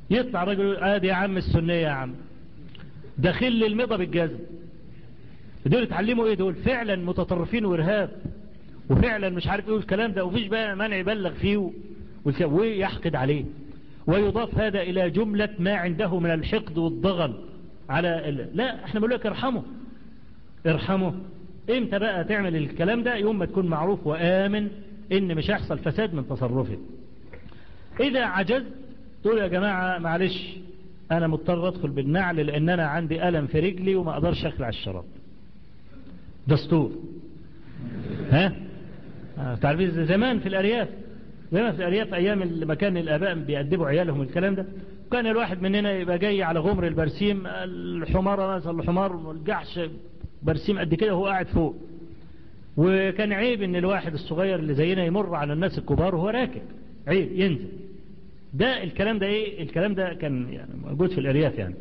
يطلع رجل يقول ادي يا عم السنية يا عم داخل المضى بالجزم. دول اتعلموا ايه؟ دول فعلا متطرفين وارهاب وفعلا مش عارف ايه الكلام ده، ومفيش بقى مانع يبلغ فيه ويحقد عليه. ويضاف هذا الى جملة ما عنده من الحقد والضغل على ال... لا احنا بنقول لك ارحمه ارحمه. امتى بقى تعمل الكلام ده؟ يوم ما تكون معروف وآمن ان مش هيحصل فساد من تصرفه. اذا عجزت تقول يا جماعة معلش انا مضطر ادخل بالنعل لان انا عندي ألم في رجلي وما اقدرش اخلع الشراب. دستور. ها تعرفين زمان في الارياف، زمان في الارياف ايام لما كان الاباء بيأدبوا عيالهم الكلام ده، كان الواحد مننا يبقى جاي على غمر البرسيم، الحمارة مثلا الحمار الجحش برسيم قد كده وهو قاعد فوق، وكان عيب ان الواحد الصغير اللي زينا يمر على الناس الكبار وهو راكب، عيب ينزل. ده الكلام ده ايه؟ الكلام ده كان يعني موجود في الارياف يعني.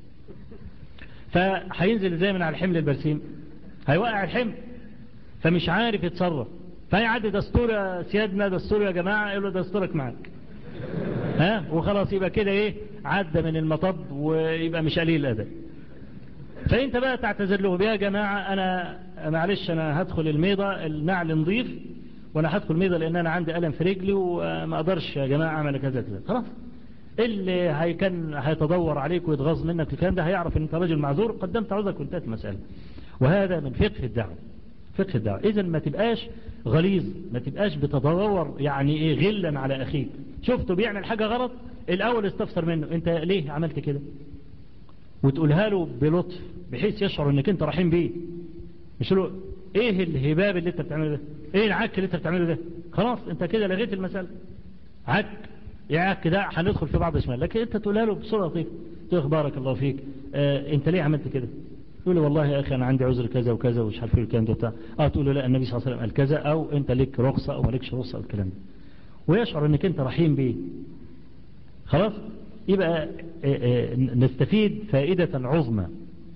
فهينزل ازاي من على حمل البرسيم؟ هيوقع الحمل، فمش عارف يتصرف، فيعدي دستور يا سيادنا، دستور يا جماعة، يقول له دستورك معك. ها وخلاص يبقى كده ايه؟ عدى من المطب ويبقى مش قليل الادب. فانت بقى تعتذر له يا جماعة انا معلش انا هدخل الميضة، النعل نظيف وانا هدخل الميضة لان انا عندي ألم في رجلي وما اقدرش يا جماعة اعمل كذا كذا. خلاص اللي هي كان هيتدور عليك ويتغاظ منك الكلام ده هيعرف ان انت راجل معذور، قدمت عذرك وانتهت المسألة. وهذا من فقه الدعوة، فقه الدعوة. اذا ما تبقاش غليظ، ما تبقاش بتتدور يعني ايه غلا على اخيك. شفته بيعمل حاجة غلط الاول استفسر منه انت ليه عملت كده، وتقولها له بلطف بحيث يشعر انك انت رحيم بيه. مش له ايه الهباب اللي انت بتعمله ده، ايه العك اللي انت بتعمله ده. خلاص انت كده لغيت المسألة. عك يا عك ده هندخل في بعض شمال، لكن انت تقولها له بصورة لطيفة، تقول بارك الله فيك اه انت ليه عملت كده؟ تقول له والله يا اخي انا عندي عذر كذا وكذا ومش عارف ايه الكلام ده بتاع. اه تقول له لا النبي صلى الله عليه وسلم قال كذا، او انت ليك رخصة او مالكش رخصة الكلام ده، ويشعر انك انت رحيم بيه. خلاص يبقى اه اه نستفيد فائدة عظمى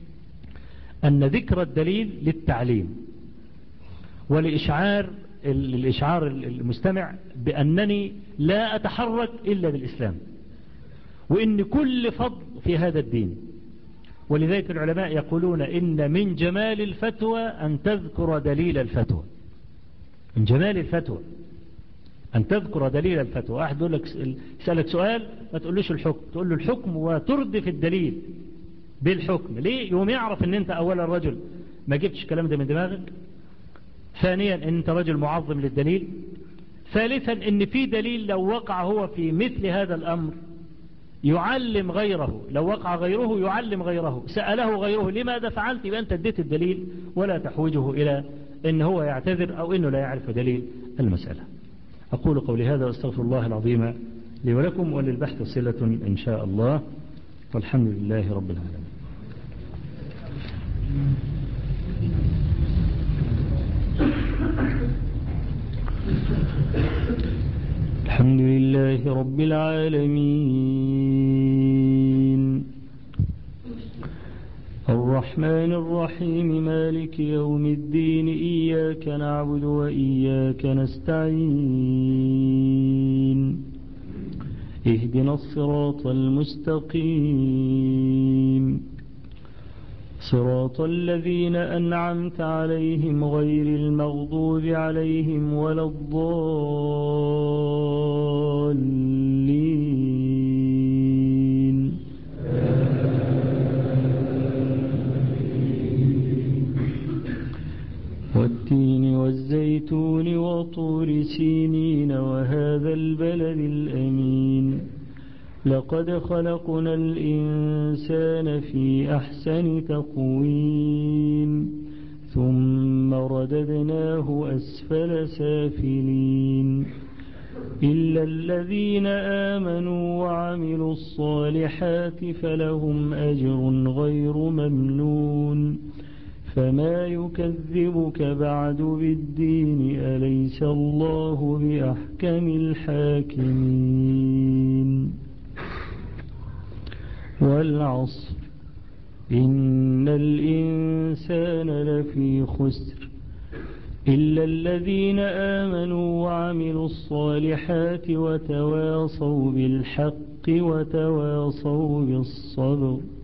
أن ذكر الدليل للتعليم ولإشعار الإشعار المستمع بأنني لا أتحرك إلا بالإسلام، وإن كل فضل في هذا الدين. ولذلك العلماء يقولون إن من جمال الفتوى أن تذكر دليل الفتوى. من جمال الفتوى أن تذكر دليل الفتوى. واحد يقول لك يسألك سؤال ما تقولوش الحكم، تقول له الحكم وتردف الدليل بالحكم. ليه؟ يوم يعرف ان انت اولا رجل ما جبتش الكلام ده من دماغك، ثانيا ان انت رجل معظم للدليل، ثالثا ان في دليل لو وقع هو في مثل هذا الامر يعلم غيره، لو وقع غيره يعلم غيره، سأله غيره لماذا فعلت، يبقى انت اديت الدليل ولا تحوجه الى ان هو يعتذر او انه لا يعرف دليل المسألة. اقول قولي هذا واستغفر الله العظيم لي ولكم، وللبحث صلة ان شاء الله، والحمد لله رب العالمين. الحمد لله رب العالمين الرحمن الرحيم مالك يوم الدين إياك نعبد وإياك نستعين اهدنا الصراط المستقيم صراط الذين أنعمت عليهم غير المغضوب عليهم ولا الضالين. والتين والزيتون وطور سينين وهذا البلد الأمين لقد خلقنا الإنسان في أحسن تقويم ثم رددناه أسفل سافلين إلا الذين آمنوا وعملوا الصالحات فلهم أجر غير ممنون فما يكذبك بعد بالدين أليس الله بأحكم الحاكمين والعصر إن الإنسان لفي خسر إلا الذين آمنوا وعملوا الصالحات وتواصوا بالحق وتواصوا بالصبر.